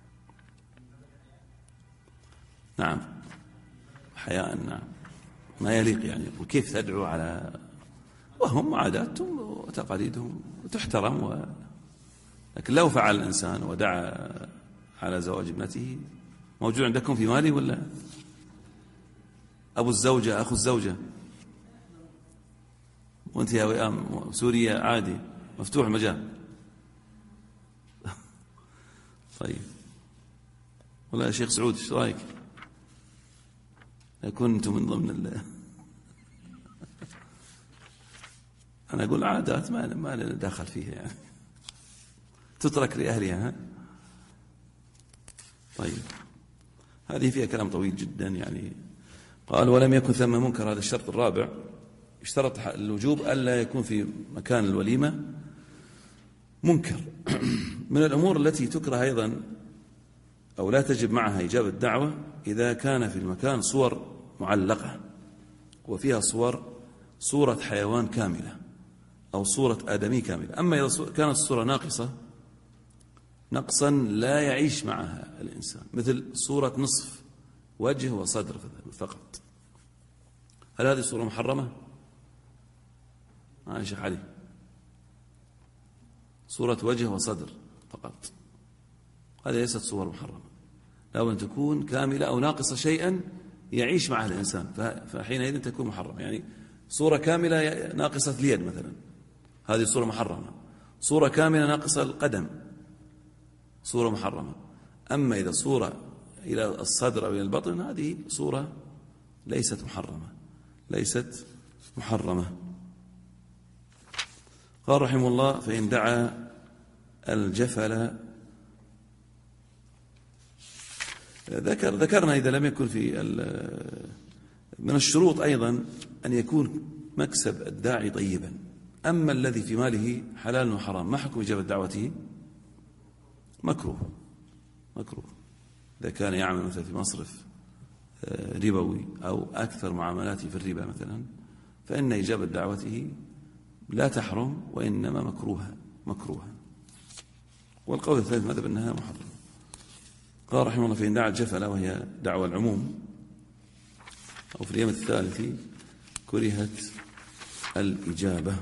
نعم، حياء، نعم، ما يليق يعني. وكيف تدعو على، وهم عاداتهم وتقاليدهم وتحترم لكن لو فعل الإنسان ودعا على زواج ابنته، موجود عندكم في مالي ولا؟ أبو الزوجة، أخو الزوجة، وأنت يا وئام سوريا عادي، مفتوح المجال. طيب، ولا يا شيخ سعود ايش رايك؟ كنت من ضمن أنا أقول عادات ما لنا داخل فيها يعني، تترك لأهلها. ها؟ طيب، هذه فيها كلام طويل جدا يعني. قال ولم يكن ثم منكر، هذا الشرط الرابع، اشترط الوجوب ألا يكون في مكان الوليمة منكر. من الأمور التي تكره أيضا أو لا تجب معها إجابة الدعوة إذا كان في المكان صور معلقة وفيها صورة حيوان كاملة أو صورة آدمي كاملة. أما إذا كانت الصورة نقصا لا يعيش معها الإنسان، مثل صورة نصف وجه وصدر فقط، هل هذه صورة محرمة؟ يا شيخ علي، صورة وجه وصدر فقط، هذه ليست صور محرمة، لابد أن تكون كاملة أو ناقصة شيئا يعيش معها الإنسان، فحينئذ تكون محرمة. يعني صورة كاملة ناقصة اليد مثلا، هذه صورة محرمة. صورة كاملة ناقصة القدم، صورة محرمة. أما إذا صورة إلى الصدر أو إلى البطن، هذه صورة ليست محرمة. قال رحمه الله فإن دعا الجفل، ذكرنا إذا لم يكن في من الشروط أيضا أن يكون مكسب الداعي طيبا. أما الذي في ماله حلال وحرام، ما حكم إجابة دعوته؟ مكروه. إذا كان يعمل مثلا في مصرف ربوي أو أكثر معاملاته في الربا مثلا، فإن إجابة دعوته لا تحرم وإنما مكروها. والقول الثالث ماذا بأنها محرم. قال رحمه الله فإن دعا الجفل، وهي دعوة العموم، أو في اليوم الثالث كرهت الإجابة،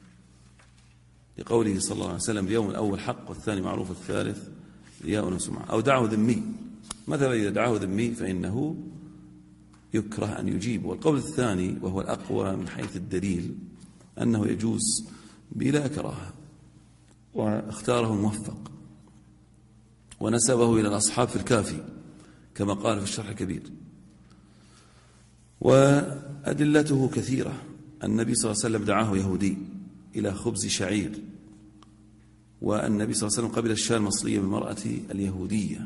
لقوله صلى الله عليه وسلم اليوم الأول حق والثاني معروف والثالث رياء وسمعة. أو دعوة ذمي، مثلا إذا دعوه ذمي فإنه يكره أن يجيب. والقول الثاني وهو الأقوى من حيث الدليل أنه يجوز بلا كراهة، واختاره الموفق ونسبه إلى الأصحاب في الكافي كما قال في الشرح الكبير. وأدلته كثيرة. النبي صلى الله عليه وسلم دعاه يهودي إلى خبز شعير، والنبي صلى الله عليه وسلم قبل الشاة المصرية بالمرأة اليهودية.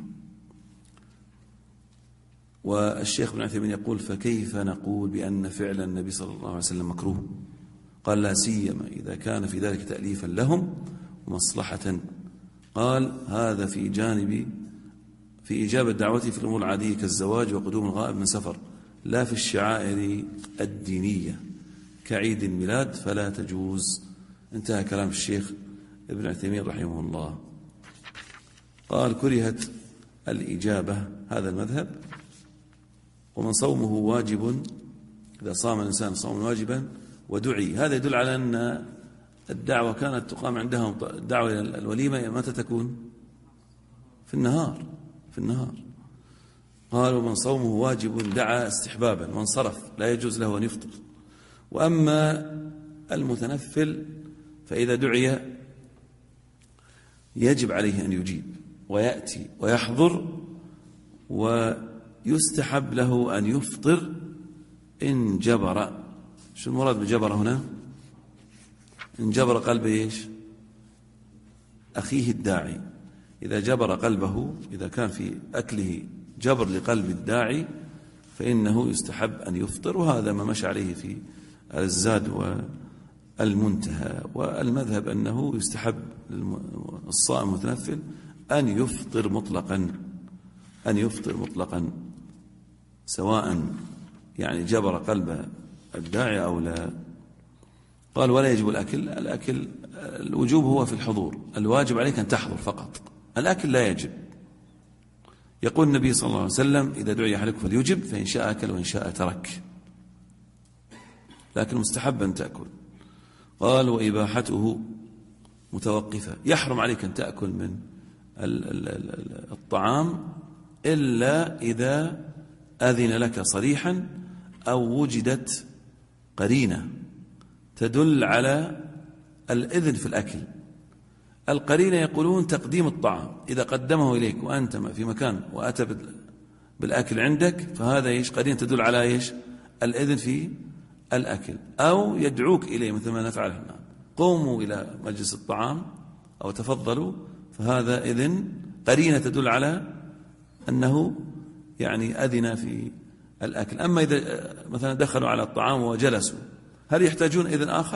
والشيخ ابن عثيمين يقول فكيف نقول بأن فعل النبي صلى الله عليه وسلم مكروه؟ قال لا سيما إذا كان في ذلك تأليفا لهم ومصلحة. قال هذا في جانب في إجابة دعوته في الأمور العادية كالزواج وقدوم الغائب من سفر، لا في الشعائر الدينية كعيد الميلاد فلا تجوز. انتهى كلام الشيخ ابن عثيمين رحمه الله. قال كرهت الإجابة، هذا المذهب. ومن صومه واجب، إذا صام الإنسان صوما واجبا ودعي، هذا يدل على أن الدعوة كانت تقام عندهم الدعوة إلى الوليمة متى تكون؟ في النهار، في النهار. قالوا من صومه واجب دعا استحبابا وانصرف، لا يجوز له أن يفطر. وأما المتنفل فإذا دعي يجب عليه أن يجيب ويأتي ويحضر، ويستحب له أن يفطر إن جبر. شو المراد بجبر هنا؟ إن جبر قلب إيش؟ أخيه الداعي. إذا جبر قلبه، إذا كان في أكله جبر لقلب الداعي فإنه يستحب أن يفطر، وهذا ما مشى عليه في الزاد والمنتهى. والمذهب أنه يستحب الصائم المتنفل أن يفطر مطلقا، أن يفطر مطلقا، سواء يعني جبر قلب الداعي أو لا. قال ولا يجب الأكل. الأكل الوجوب هو في الحضور، الواجب عليك أن تحضر فقط، الأكل لا يجب. يقول النبي صلى الله عليه وسلم إذا دعي أحدكم فليجب، فإن شاء أكل وإن شاء ترك، لكن مستحب أن تأكل. قال وإباحته متوقفة، يحرم عليك أن تأكل من الطعام إلا إذا أذن لك صريحا أو وجدت قرينة تدل على الإذن في الأكل. القرينة يقولون تقديم الطعام، إذا قدمه إليك وأنت في مكان وأتى بالأكل عندك فهذا إيش؟ قرينة تدل على إيش؟ الإذن في الأكل. أو يدعوك إليه مثل ما نفعل هنا، قوموا إلى مجلس الطعام أو تفضلوا، فهذا إذن، قرينة تدل على أنه يعني أذن في الأكل. أما إذا مثلا دخلوا على الطعام وجلسوا، هل يحتاجون إذن آخر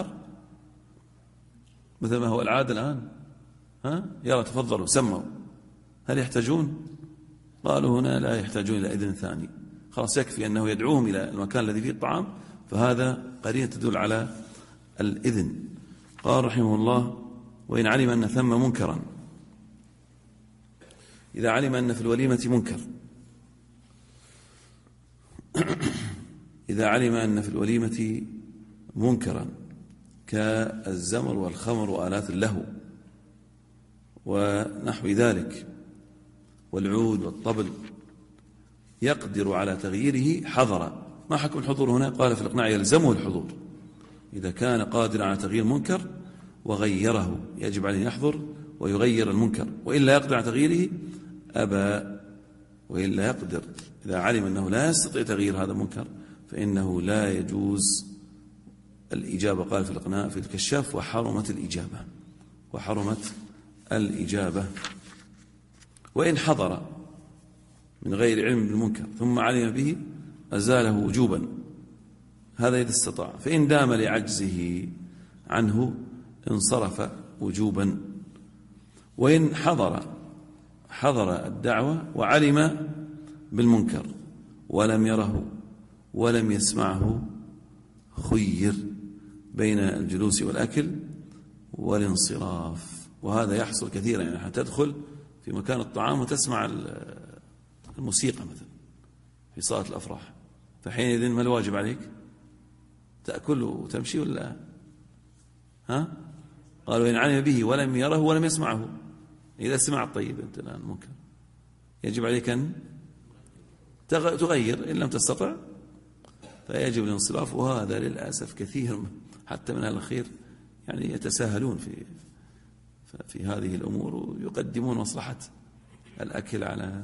مثل ما هو العادة الآن؟ يلا تفضلوا سموا، هل يحتاجون؟ قالوا هنا لا يحتاجون إلى إذن ثاني، خلاص يكفي أنه يدعوهم إلى المكان الذي فيه الطعام، فهذا قرينة تدل على الإذن. قال رحمه الله وإن علم أن ثم منكرا، إذا علم أن في الوليمة منكر، إذا علم أن في الوليمة منكرا كالزمر والخمر وآلات اللهو ونحو ذلك والعود والطبل، يقدر على تغييره حضر. ما حكم الحضور هنا؟ قال في الإقناع يلزمه الحضور، إذا كان قادرا على تغيير منكر وغيره يجب عليه يحضر ويغير المنكر، وإلا يقدر على تغييره أبى. وإلا يقدر، إذا علم أنه لا يستطيع تغيير هذا المنكر فإنه لا يجوز الإجابة. قال في الإقناع في الكشاف وحرمت الإجابة، وحرمت الإجابة. وإن حضر من غير علم بالمنكر ثم علم به أزاله وجوبا، هذا إذا استطاع، فإن دام لعجزه عنه انصرف وجوبا. وإن حضر الدعوة وعلم بالمنكر ولم يره ولم يسمعه خير بين الجلوس والأكل والانصراف. وهذا يحصل كثيرا، يعني تدخل في مكان الطعام وتسمع الموسيقى مثلا في صلاة الأفراح، فحينئذ ما الواجب عليك؟ تأكل وتمشي ولا قالوا إن علم به ولم يره ولم يسمعه، إذا سمع طيب أنت الآن ممكن يجب عليك أن تغير، إن لم تستطع فيجب الانصراف. وهذا للأسف كثير حتى من أهل الخير يعني يتساهلون في هذه الأمور ويقدمون مصلحة الأكل على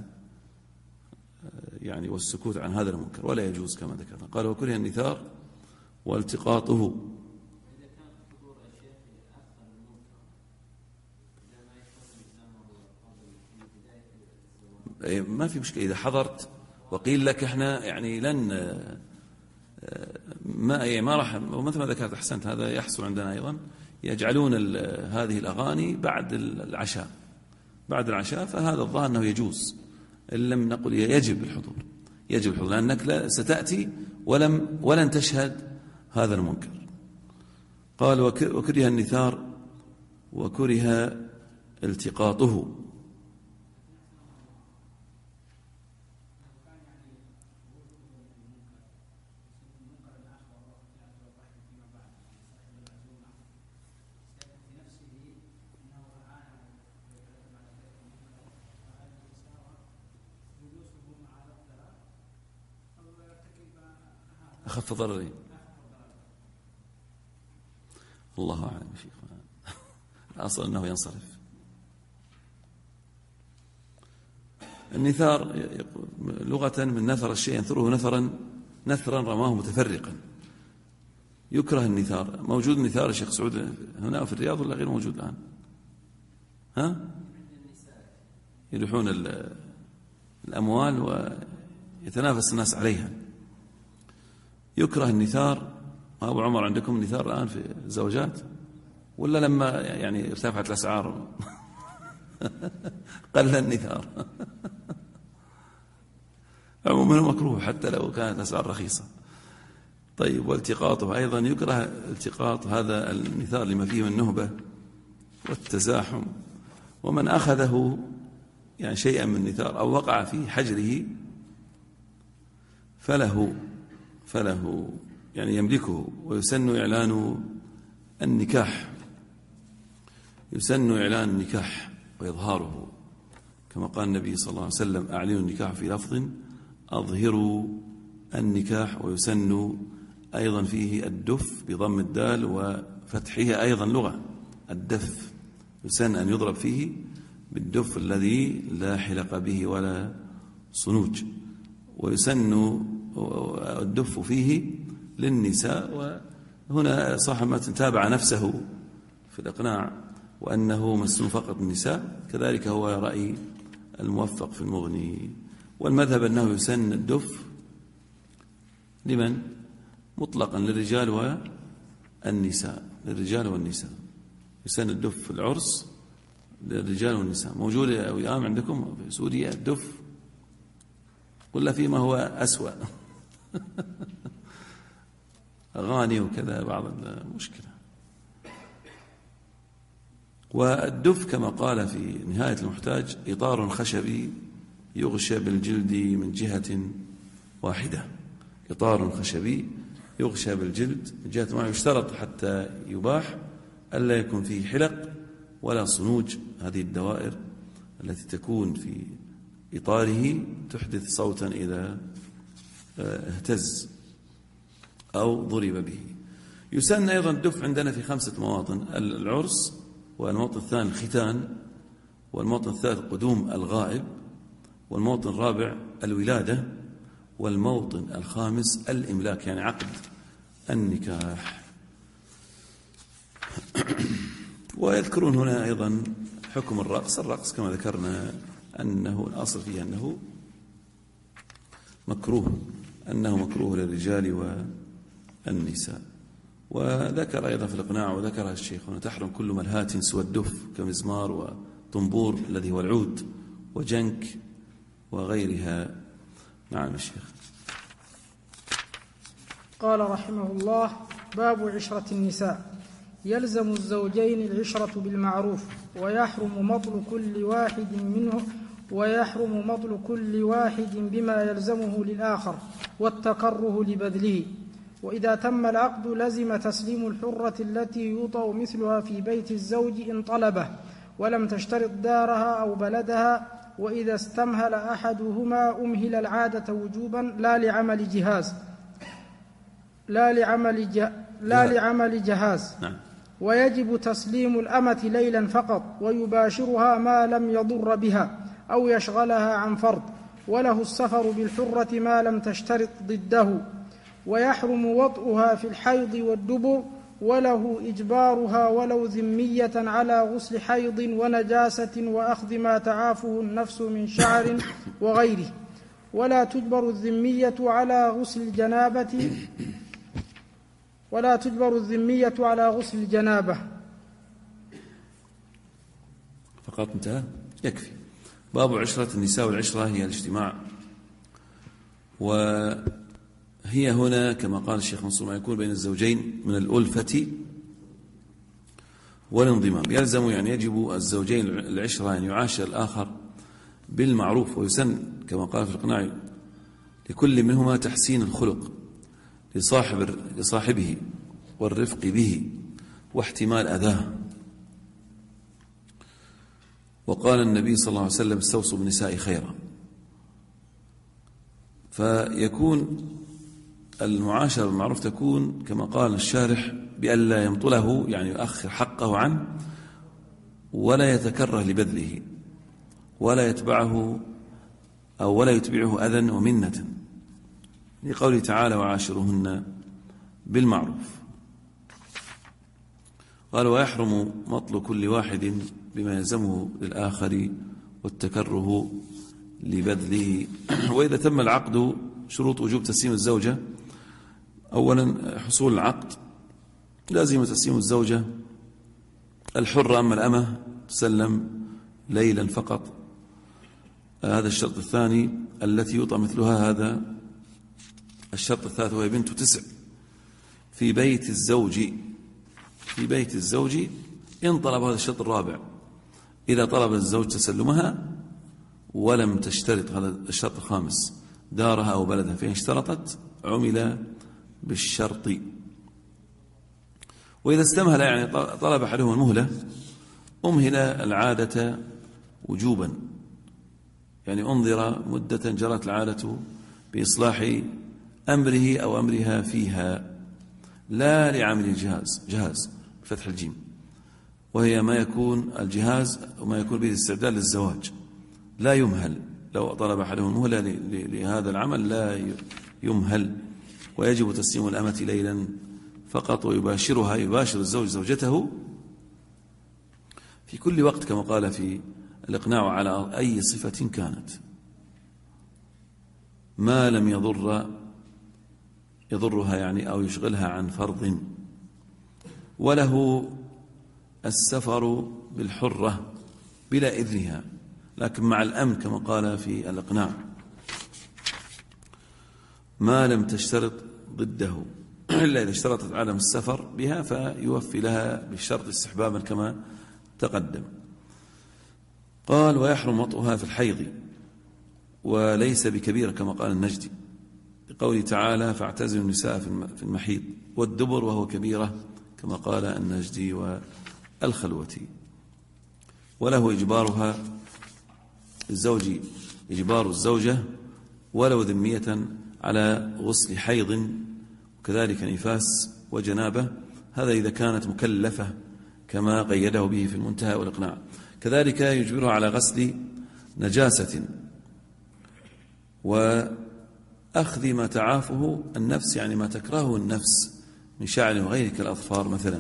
يعني والسكوت عن هذا المنكر، ولا يجوز كما ذكرنا. قال وكره النثار والتقاطه. ما في مشكلة إذا حضرت وقيل لك احنا يعني لن ما راح، ومثل ما ذكرت أحسنت هذا يحصل عندنا أيضا، يجعلون هذه الأغاني بعد العشاء، بعد العشاء، فهذا الظاهر أنه يجوز إن لم نقل يجب الحضور، يجب الحضور لأنك ستأتي ولن تشهد هذا المنكر. قال وكره النثار وكره التقاطه. أخف ضررين. الله أعلم يا شيخ، الأصل أنه ينصرف. النثار لغة من نثر الشيء ينثره نثرا رماه متفرقا. يكره النثار. موجود النثار يا شيخ سعود هنا في الرياض ولا غير موجود الآن؟ ها؟ يلوحون الأموال ويتنافس الناس عليها. يكره النثار. أبو عمر عندكم نثار الآن في الزوجات ولا لما يعني ارتفعت الأسعار قل النثار؟ عموما مكروه حتى لو كانت الأسعار رخيصة. طيب، والتقاطه أيضا يكره التقاط هذا النثار لما فيه من النهبة والتزاحم. ومن أخذه يعني شيئا من النثار أو وقع في حجره فله يعني يملكه. ويسن إعلان النكاح، يسن إعلان النكاح وإظهاره، كما قال النبي صلى الله عليه وسلم: أعلنوا النكاح في لفظ أظهروا النكاح. ويسن أيضا فيه الدف بضم الدال وفتحها أيضا لغة. الدف يسن أن يضرب فيه بالدف الذي لا حلق به ولا صنوج. ويسن الدف فيه للنساء. وهنا صاحب المتن تابع نفسه في الإقناع وأنه مسنون فقط النساء، كذلك هو رأي الموفق في المغني. والمذهب أنه يسن الدف لمن؟ مطلقا للرجال والنساء، للرجال والنساء. يسن الدف في العرس للرجال والنساء. موجود يا وئام عندكم في سوريا الدف ولا فيما هو أسوأ؟ أغاني وكذا بعض المشكلة. والدف كما قال في نهاية المحتاج: إطار خشبي يغشى بالجلد من جهة واحدة. إطار خشبي يغشى بالجلد من جهة واحدة. يشترط حتى يباح ألا يكون فيه حلق ولا صنوج. هذه الدوائر التي تكون في إطاره تحدث صوتا إذا اهتز أو ضرب به. يسن أيضا الدف عندنا في 5 مواطن: العرس، والموطن الثاني الختان، والموطن الثالث قدوم الغائب، والموطن الرابع الولادة، والموطن الخامس الإملاك يعني عقد النكاح. ويذكرون هنا أيضا حكم الرقص. الرقص كما ذكرنا أنه الأصل فيه أنه مكروه للرجال والنساء. وذكر أيضا في الإقناع وذكرها الشيخ هنا: تحرم كل ملهاة سوى الدف كمزمار وطنبور الذي هو العود وجنك وغيرها. نعم الشيخ. قال رحمه الله: باب عشرة النساء. يلزم الزوجين العشرة بالمعروف، ويحرم مطل كل واحد بما يلزمه للآخر والتكره لبذله. وإذا تم العقد لزم تسليم الحرة التي يوطأ مثلها في بيت الزوج إن طلبه ولم تشترط دارها أو بلدها. وإذا استمهل أحدهما أمهل العادة وجوبا لا لعمل جهاز. نعم. ويجب تسليم الأمة ليلا فقط، ويباشرها ما لم يضر بها أو يشغلها عن فرض. وله السفر بالحرة ما لم تشترط ضده. ويحرم وطئها في الحيض والدبر، وله إجبارها ولو ذمية على غسل حيض ونجاسة وأخذ ما تعافه النفس من شعر وغيره. ولا تجبر الذمية على غسل الجنابة فقط انتهى يكفي. باب عشرة النساء. والعشرة هي الاجتماع، وهي هنا كما قال الشيخ منصور ما يكون بين الزوجين من الألفة والانضمام. يلزم يعني يجب الزوجين العشرة أن يعاشر الآخر بالمعروف. ويسن كما قال في الإقناع لكل منهما تحسين الخلق لصاحبه والرفق به واحتمال أذاه. وقال النبي صلى الله عليه وسلم: استوصوا بالنساء خيرا. فيكون المعاشرة بالمعروف تكون كما قال الشارح بألا يمطله، يعني يؤخر حقه عنه، ولا يتكره لبذله، ولا يتبعه أو ولا يتبعه أذى ومنة، لقوله تعالى وعاشرهن بالمعروف. قال ويحرم مطل كل واحد بما يلزمه للآخر والتكره لبذله. وإذا تم العقد شروط وجوب تسليم الزوجة: أولا حصول العقد، لازم تسليم الزوجة الحرة، أما الأمة تسلم ليلا فقط. هذا الشرط الثاني. التي يطأ مثلها، هذا الشرط الثالث، وهي بنت 9 في بيت الزوج إن طلب. هذا الشرط الرابع: إذا طلب الزوج تسلمها ولم تشترط. هذا الشرط الخامس: دارها أو بلدها، فإن اشترطت عمل بالشرط. وإذا استمهل، يعني طلب أحدهما المهلة، أمهل العادة وجوبا، يعني أنظر مدة جرت العادة بإصلاح أمره أو أمرها فيها، لا لعمل جهاز بفتح الجيم، وهي ما يكون الجهاز وما يكون به الاستعداد للزواج، لا يمهل. لو طلب أحدهم المهلة لهذا العمل لا يمهل. ويجب تسليم الأمة ليلا فقط، يباشر الزوج زوجته في كل وقت، كما قال في الإقناع، على أي صفة كانت، ما لم يضرها يعني أو يشغلها عن فرض. وله السفر بالحرة بلا إذنها، لكن مع الأمن كما قال في الإقناع، ما لم تشترط ضده، إلا إذا اشترطت عدم السفر بها فيوفي لها بالشرط استحبابا كما تقدم. قال ويحرم وطئها في الحيض وليس بكبيرة كما قال النجدي، لقوله تعالى فاعتزلوا النساء في المحيض والدبر وهو كبيرة كما قال النجدي والخلوتي. وله إجبار الزوجة ولو ذمية على غسل حيض، وكذلك نفاس وجنابة، هذا إذا كانت مكلفة كما قيده به في المنتهى والإقناع. كذلك يجبرها على غسل نجاسة وأخذ ما تعافه النفس، يعني ما تكرهه النفس من شعر وغيره كالأظفار مثلا.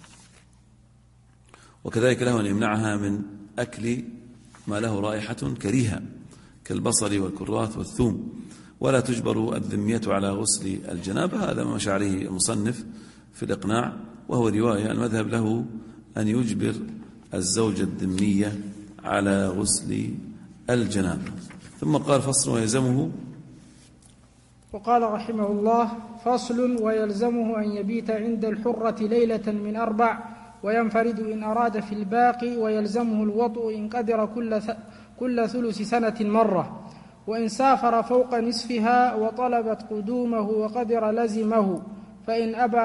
وكذلك له أن يمنعها من أكل ما له رائحة كريهة كالبصل والكرات والثوم. ولا تجبر الذمية على غسل الجنابة، هذا ما مشى عليه المصنف في الإقناع، وهو رواية. المذهب له أن يجبر الزوجة الذمية على غسل الجنابة. ثم قال فصل ويلزمه. وقال رحمه الله فصل ويلزمه أن يبيت عند الحرة ليلة من 4 وينفرد إن أراد في الباقي، ويلزمه الوطء إن قدر كل ثلث سنة مرة، وإن سافر فوق نصفها وطلبت قدومه وقدر لزمه، فإن أبى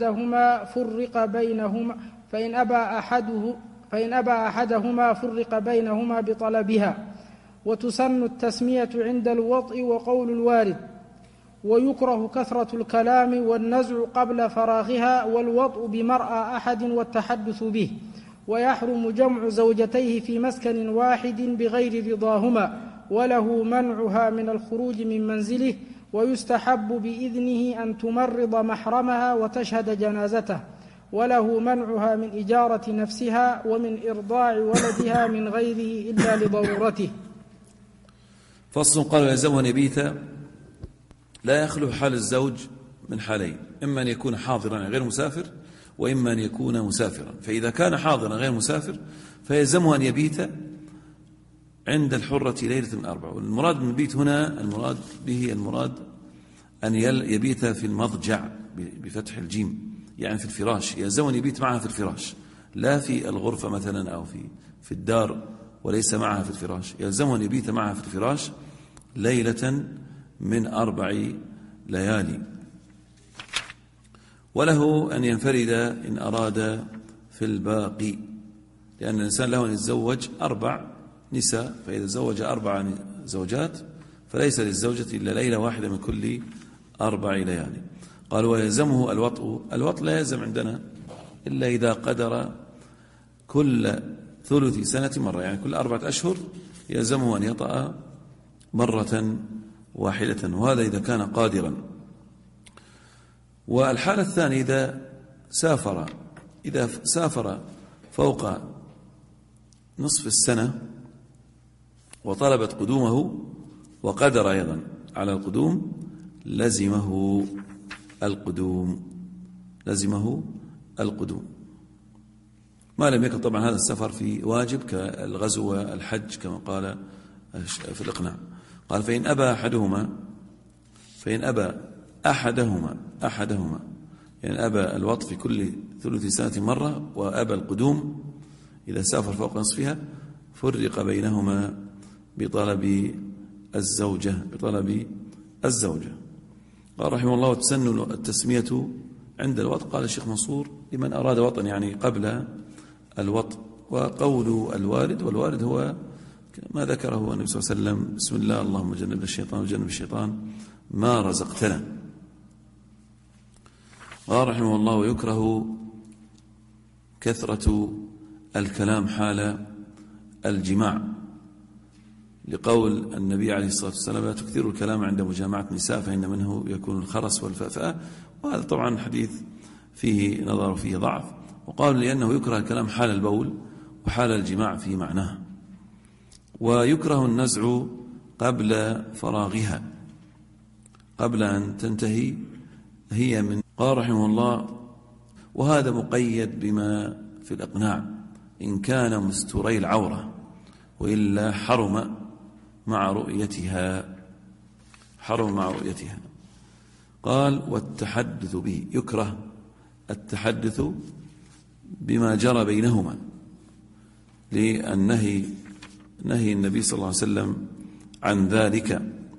أحدهما فرق بينهما بطلبها. وتسن التسمية عند الوطء وقول الوارد، ويكره كثرة الكلام والنزع قبل فراغها والوطء بمرأى أحد والتحدث به. ويحرم جمع زوجتيه في مسكن واحد بغير رضاهما، وله منعها من الخروج من منزله، ويستحب بإذنه أن تمرض محرمها وتشهد جنازته، وله منعها من إجارة نفسها ومن إرضاع ولدها من غيره إلا لضرورته. فصل. قال ويلزمه أن يبيت، لا يخلو حال الزوج من حالين: إما أن يكون حاضرا غير مسافر، وإما أن يكون مسافرا. فإذا كان حاضرا غير مسافر فيلزمه أن يبيت عند الحرة ليلة من 4. والمراد من البيت هنا المراد أن يبيت في المضجع بفتح الجيم، يعني في الفراش. يلزمه أن يبيت معها في الفراش، لا في الغرفة مثلا أو في الدار وليس معها في الفراش. يلزمه أن يبيت معها في الفراش ليلة من 4 ليالي. وله أن ينفرد إن أراد في الباقي، لأن الإنسان له أن يتزوج 4 نساء، فإذا تزوج 4 زوجات فليس للزوجة إلا ليلة واحدة من كل 4 ليال. قال ويلزمه الوطء لا يلزم عندنا إلا إذا قدر كل ثلث سنة مرة، يعني كل 4 أشهر يلزمه أن يطأ مرة واحدة، وهذا إذا كان قادرا. والحالة الثانية إذا سافر فوق نصف السنة وطلبت قدومه وقدر أيضا على القدوم لزمه القدوم ما لم يكن طبعا هذا السفر في واجب كالغزو والحج كما قال في الإقناع. قال فإن أبى أحدهما يعني أبى الوطء في كل ثلث سنة مرة وأبى القدوم إذا سافر فوق نصفها فرق بينهما بطلب الزوجة. قال رحمه الله تسن التسمية عند الوطء. قال الشيخ منصور لمن أراد وطئا يعني قبل الوطء. وقول الوالد هو ما ذكره النبي صلى الله عليه وسلم بسم الله اللهم جنبنا الشيطان وجنب الشيطان ما رزقتنا. قال رحمه الله ويكره كثرة الكلام حال الجماع لقول النبي عليه الصلاة والسلام لا تكثروا الكلام عند مجامعة النساء فإن منه يكون الخرس والفأفأة. وهذا طبعا حديث فيه نظر وفيه ضعف. وقال لأنه يكره الكلام حال البول وحال الجماع في معناه. ويكره النزع قبل فراغها قبل أن تنتهي هي من. قال رحمه الله وهذا مقيد بما في الإقناع إن كان مستوري العورة وإلا حرم مع رؤيتها. قال والتحدث به يكره التحدث بما جرى بينهما للنهي النبي صلى الله عليه وسلم عن ذلك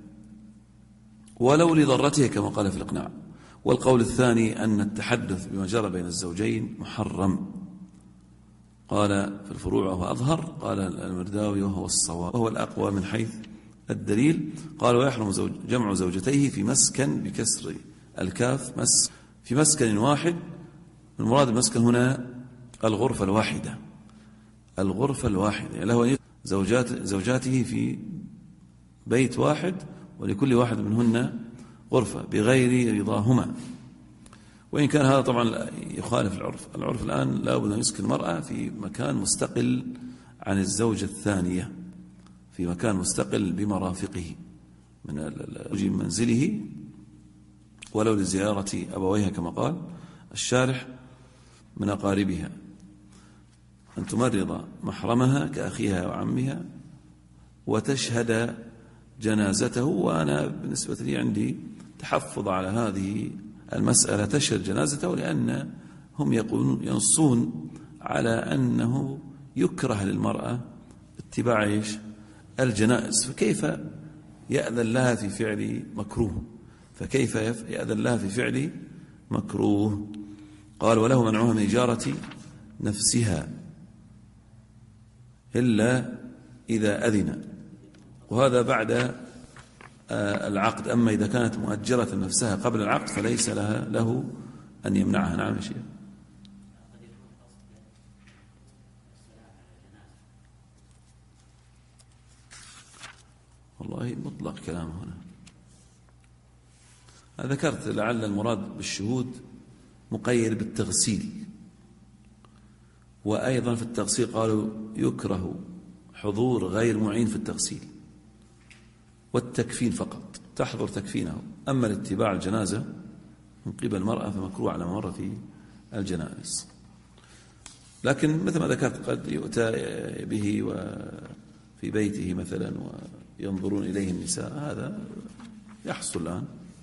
ولو لضرته كما قال في الإقناع. والقول الثاني أن التحدث بما جرى بين الزوجين محرم. قال في الفروع وهو أظهر. قال المرداوي وهو الصواب وهو الأقوى من حيث الدليل. قال ويحرم جمع زوجتيه في مسكن بكسر الكاف في مسكن واحد. المراد المسكن هنا الغرفة الواحدة يعني له زوجاته في بيت واحد ولكل واحد منهن غرفة بغير رضاهما. وإن كان هذا طبعا يخالف العرف الآن لا بد أن يسكن المرأة في مكان مستقل عن الزوجة الثانية في مكان مستقل بمرافقه من منزله ولو لزيارة أبويها كما قال الشارح من أقاربها أن تمرض محرمها كأخيها وعمها وتشهد جنازته. وأنا بالنسبة لي عندي تحفظ على هذه المسألة تشهد جنازته لأن هم ينصون على أنه يكره للمرأة اتباع الجنائز فكيف يأذن لها في فعل مكروه. قال وله منعها من إجارة نفسها إلا إذا أذن وهذا بعد العقد. أما إذا كانت مؤجرة نفسها قبل العقد فليس له أن يمنعها. نعم يا شيخ. والله مطلق كلامه هنا. ذكرت لعل المراد بالشهود مقيد بالتغسيل. وأيضا في التغسيل قالوا يكره حضور غير معين في التغسيل والتكفين فقط تحضر تكفينه. أما الاتباع الجنازة من قبل المرأة فمكروه على ما مر في الجنائز. لكن مثل ما ذكرت قد يؤتى به وفي بيته مثلا وينظرون إليه النساء هذا يحصل الآن.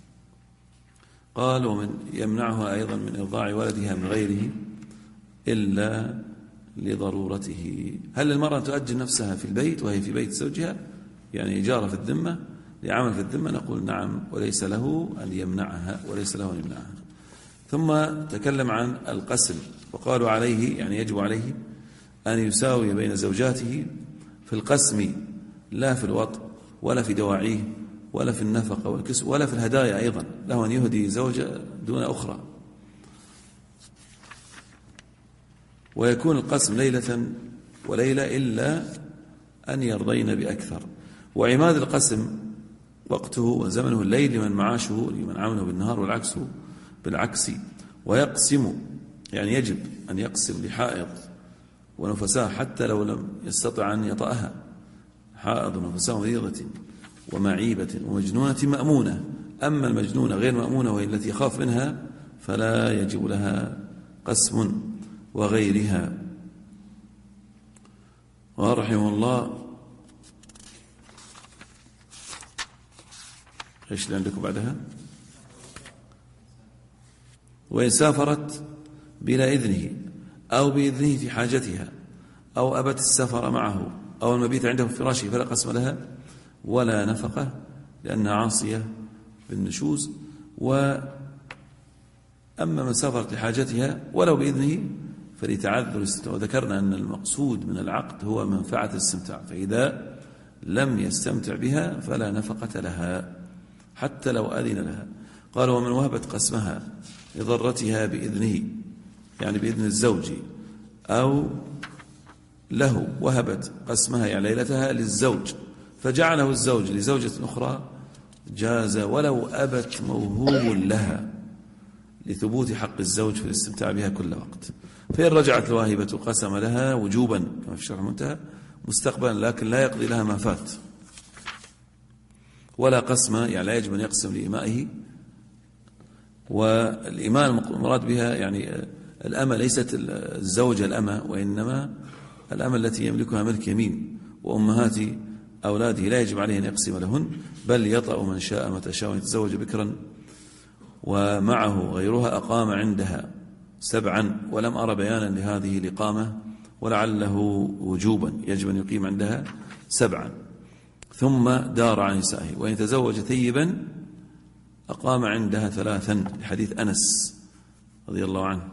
قال ومن يمنعها أيضا من إرضاع ولدها من غيره إلا لضرورته. هل المرأة تؤجل نفسها في البيت وهي في بيت زوجها يعني إجارة في الذمة لعمل في الذمة؟ نقول نعم وليس له أن يمنعها. ثم تكلم عن القسم وقالوا عليه يعني يجب عليه أن يساوي بين زوجاته في القسم لا في الوطء ولا في دواعيه ولا في النفقة والكسب ولا في الهدايا أيضا، له أن يهدي زوجة دون أخرى. ويكون القسم ليلة وليلة إلا أن يرضين بأكثر. وعماد القسم وقته وزمنه الليل لمن معاشه لمن عمله بالنهار، والعكس بالعكس. ويقسم يعني يجب أن يقسم لحائض ونفساء حتى لو لم يستطع أن يطأها، حائض ونفساء مريضة ومعيبة ومجنونة مأمونة. أما المجنونة غير مأمونة وهي التي يخاف منها فلا يجب لها قسم وغيرها. ورحمه الله ايش اللي عندكم بعدها؟ وإن سافرت بلا إذنه أو بإذنه في حاجتها أو أبت السفر معه أو المبيت عنده في فراشه فلا قسم لها ولا نفقة لأنها عاصية بالنشوز. وأما من سافرت لحاجتها ولو بإذنه فلتعذر الاستمتاع. وذكرنا أن المقصود من العقد هو منفعة الاستمتاع، فإذا لم يستمتع بها فلا نفقة لها حتى لو أذن لها. قال ومن وهبت قسمها لضرتها بإذنه يعني بإذن الزوج أو له، وهبت قسمها يعني ليلتها للزوج فجعله الزوج لزوجة أخرى جاز ولو أبت موهوب لها لثبوت حق الزوج في الاستمتاع بها كل وقت. فإن رجعت الواهبة قسم لها وجوبا كما في الشرح المنتهى مستقبلا، لكن لا يقضي لها ما فات. ولا قسم يعني لا يجب أن يقسم لإمائه. والإماء المراد بها يعني الأمة ليست الزوجة الأمة، وإنما الأمة التي يملكها ملك يمين. وأمهات أولاده لا يجب عليه أن يقسم لهن، بل يطأ من شاء متى شاء يتزوج بكرا ومعه غيرها أقام عندها 7. ولم أرى بيانا لهذه الإقامة ولعله وجوبا، يجب أن يقيم عندها 7 ثم دار عن نسائه. وإن تزوج ثيبا أقام عندها 3 لحديث أنس رضي الله عنه.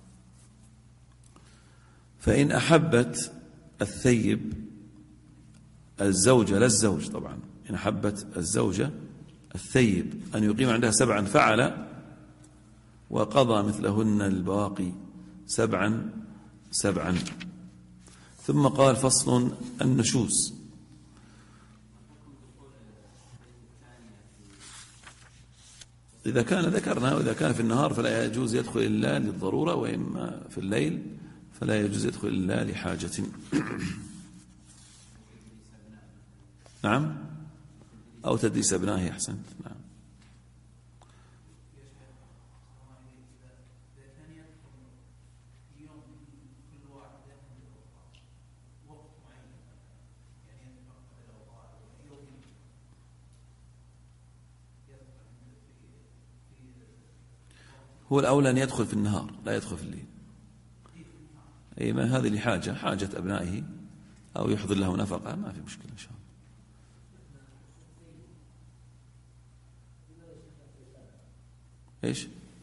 فإن أحبت الثيب الزوجة لا الزوج طبعا، إن أحبت الزوجة الثيب أن يقيم عندها 7 فعل وقضى مثلهن البواقي 7. ثم قال فصل النشوز. إذا كان ذكرنا، وإذا كان في النهار فلا يجوز يدخل إلا للضرورة، وإما في الليل فلا يجوز يدخل إلا لحاجة. نعم أو تدريس أبنائه أحسنت. نعم هو الأولى أن يدخل في النهار لا يدخل في الليل. أي ما هذه لحاجة، حاجة أبنائه أو يحضر له نفقة ما في مشكلة إن شاء الله. إيش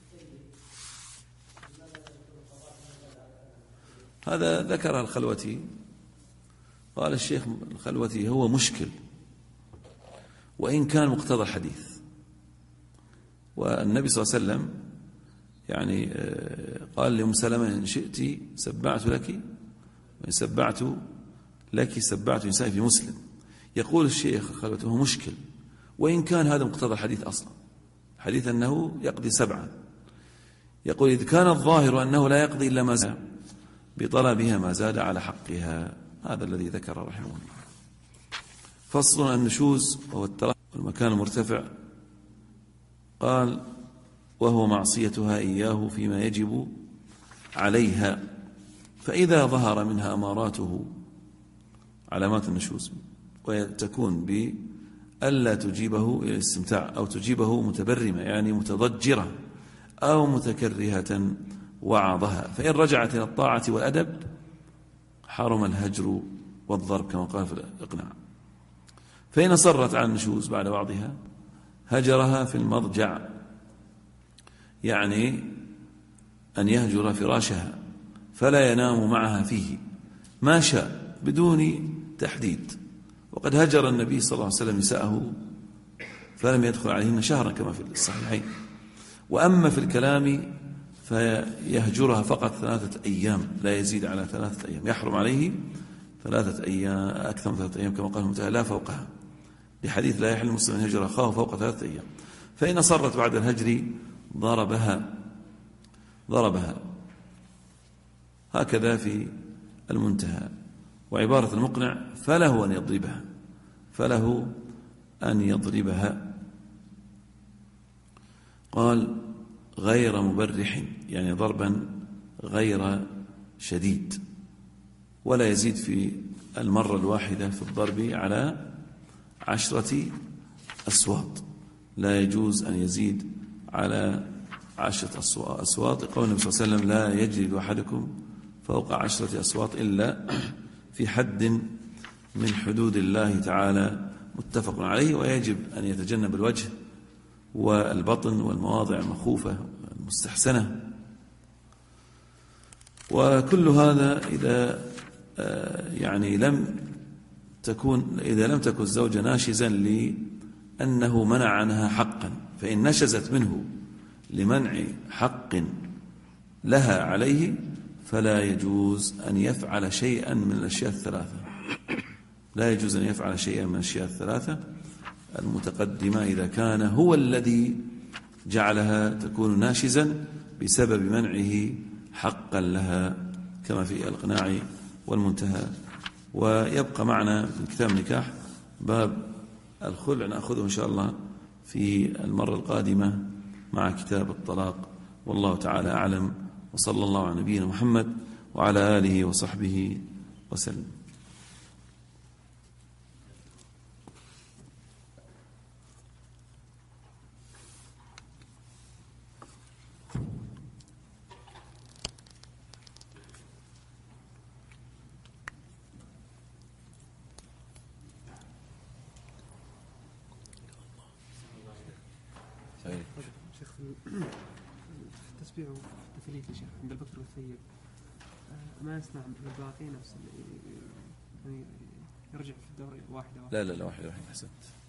هذا ذكر الخلوتي. قال الشيخ الخلوتي هو مشكل وإن كان مقتضى الحديث. والنبي صلى الله عليه وسلم يعني قال لأم سلمة إن شئت سبعت لك وإن سبعت لك سبعت نسائي في مسلم. يقول الشيخ الخلوتي هو مشكل وإن كان هذا مقتضى الحديث أصلا، حديث أنه يقضي 7. يقول إذ كان الظاهر أنه لا يقضي إلا ما زاد بطلبها ما زاد على حقها. هذا الذي ذكر رحمه الله. فصل النشوز وهو الترحم والمكان المرتفع. قال وهو معصيتها إياه فيما يجب عليها، فإذا ظهر منها أماراته علامات النشوز وتكون بألا تجيبه إلى الاستمتاع أو تجيبه متبرمة يعني متضجرة أو متكرهة وعظها، فإن رجعت إلى الطاعة والأدب حرم الهجر والضرب كما قال في الإقناع. فإن أصرت على النشوز بعد بعضها هجرها في المضجع، يعني أن يهجر فراشها فلا ينام معها فيه ما شاء بدون تحديد. وقد هجر النبي صلى الله عليه وسلم نساءه فلم يدخل عليهن شهرا كما في الصحيحين. وأما في الكلام فيهجرها فقط 3 أيام، لا يزيد على 3 أيام، يحرم عليه 3 أيام، أكثر من 3 أيام كما قال المتعالى لا فوقها، لحديث لا يحل المسلم أن يهجر أخاه فوق 3 أيام. فإن أصرت بعد الهجر ضربها. هكذا في المنتهى. وعبارة المقنع فله أن يضربها. قال غير مبرح، يعني ضربا غير شديد، ولا يزيد في المرة الواحدة في الضرب على 10 أصوات، لا يجوز أن يزيد على 10 أصوات. قول النبي صلى الله عليه وسلم لا يجلد أحدكم فوق 10 أصوات إلا في حد من حدود الله تعالى، متفق عليه. ويجب أن يتجنب الوجه والبطن والمواضع المخوفة المستحسنة. وكل هذا إذا لم تكن الزوجة ناشزا لأنه منع عنها حقا، فإن نشزت منه لمنع حق لها عليه فلا يجوز أن يفعل شيئا من الأشياء الثلاثة. لا يجوز أن يفعل شيئا من الأشياء الثلاثة المتقدمة إذا كان هو الذي جعلها تكون ناشزا بسبب منعه حقا لها، كما في الإقناع والمنتهى. ويبقى معنا من كتاب النكاح باب الخلع، نأخذه إن شاء الله في المرة القادمة مع كتاب الطلاق. والله تعالى أعلم، وصلى الله على نبينا محمد وعلى آله وصحبه وسلم. شيخ التسبيح والتثليث يا شيخ عند البكر والثيب ما يصنع بالباقي نفس يعني يرجع في الدورة واحدة. لا واحدة أحسنت.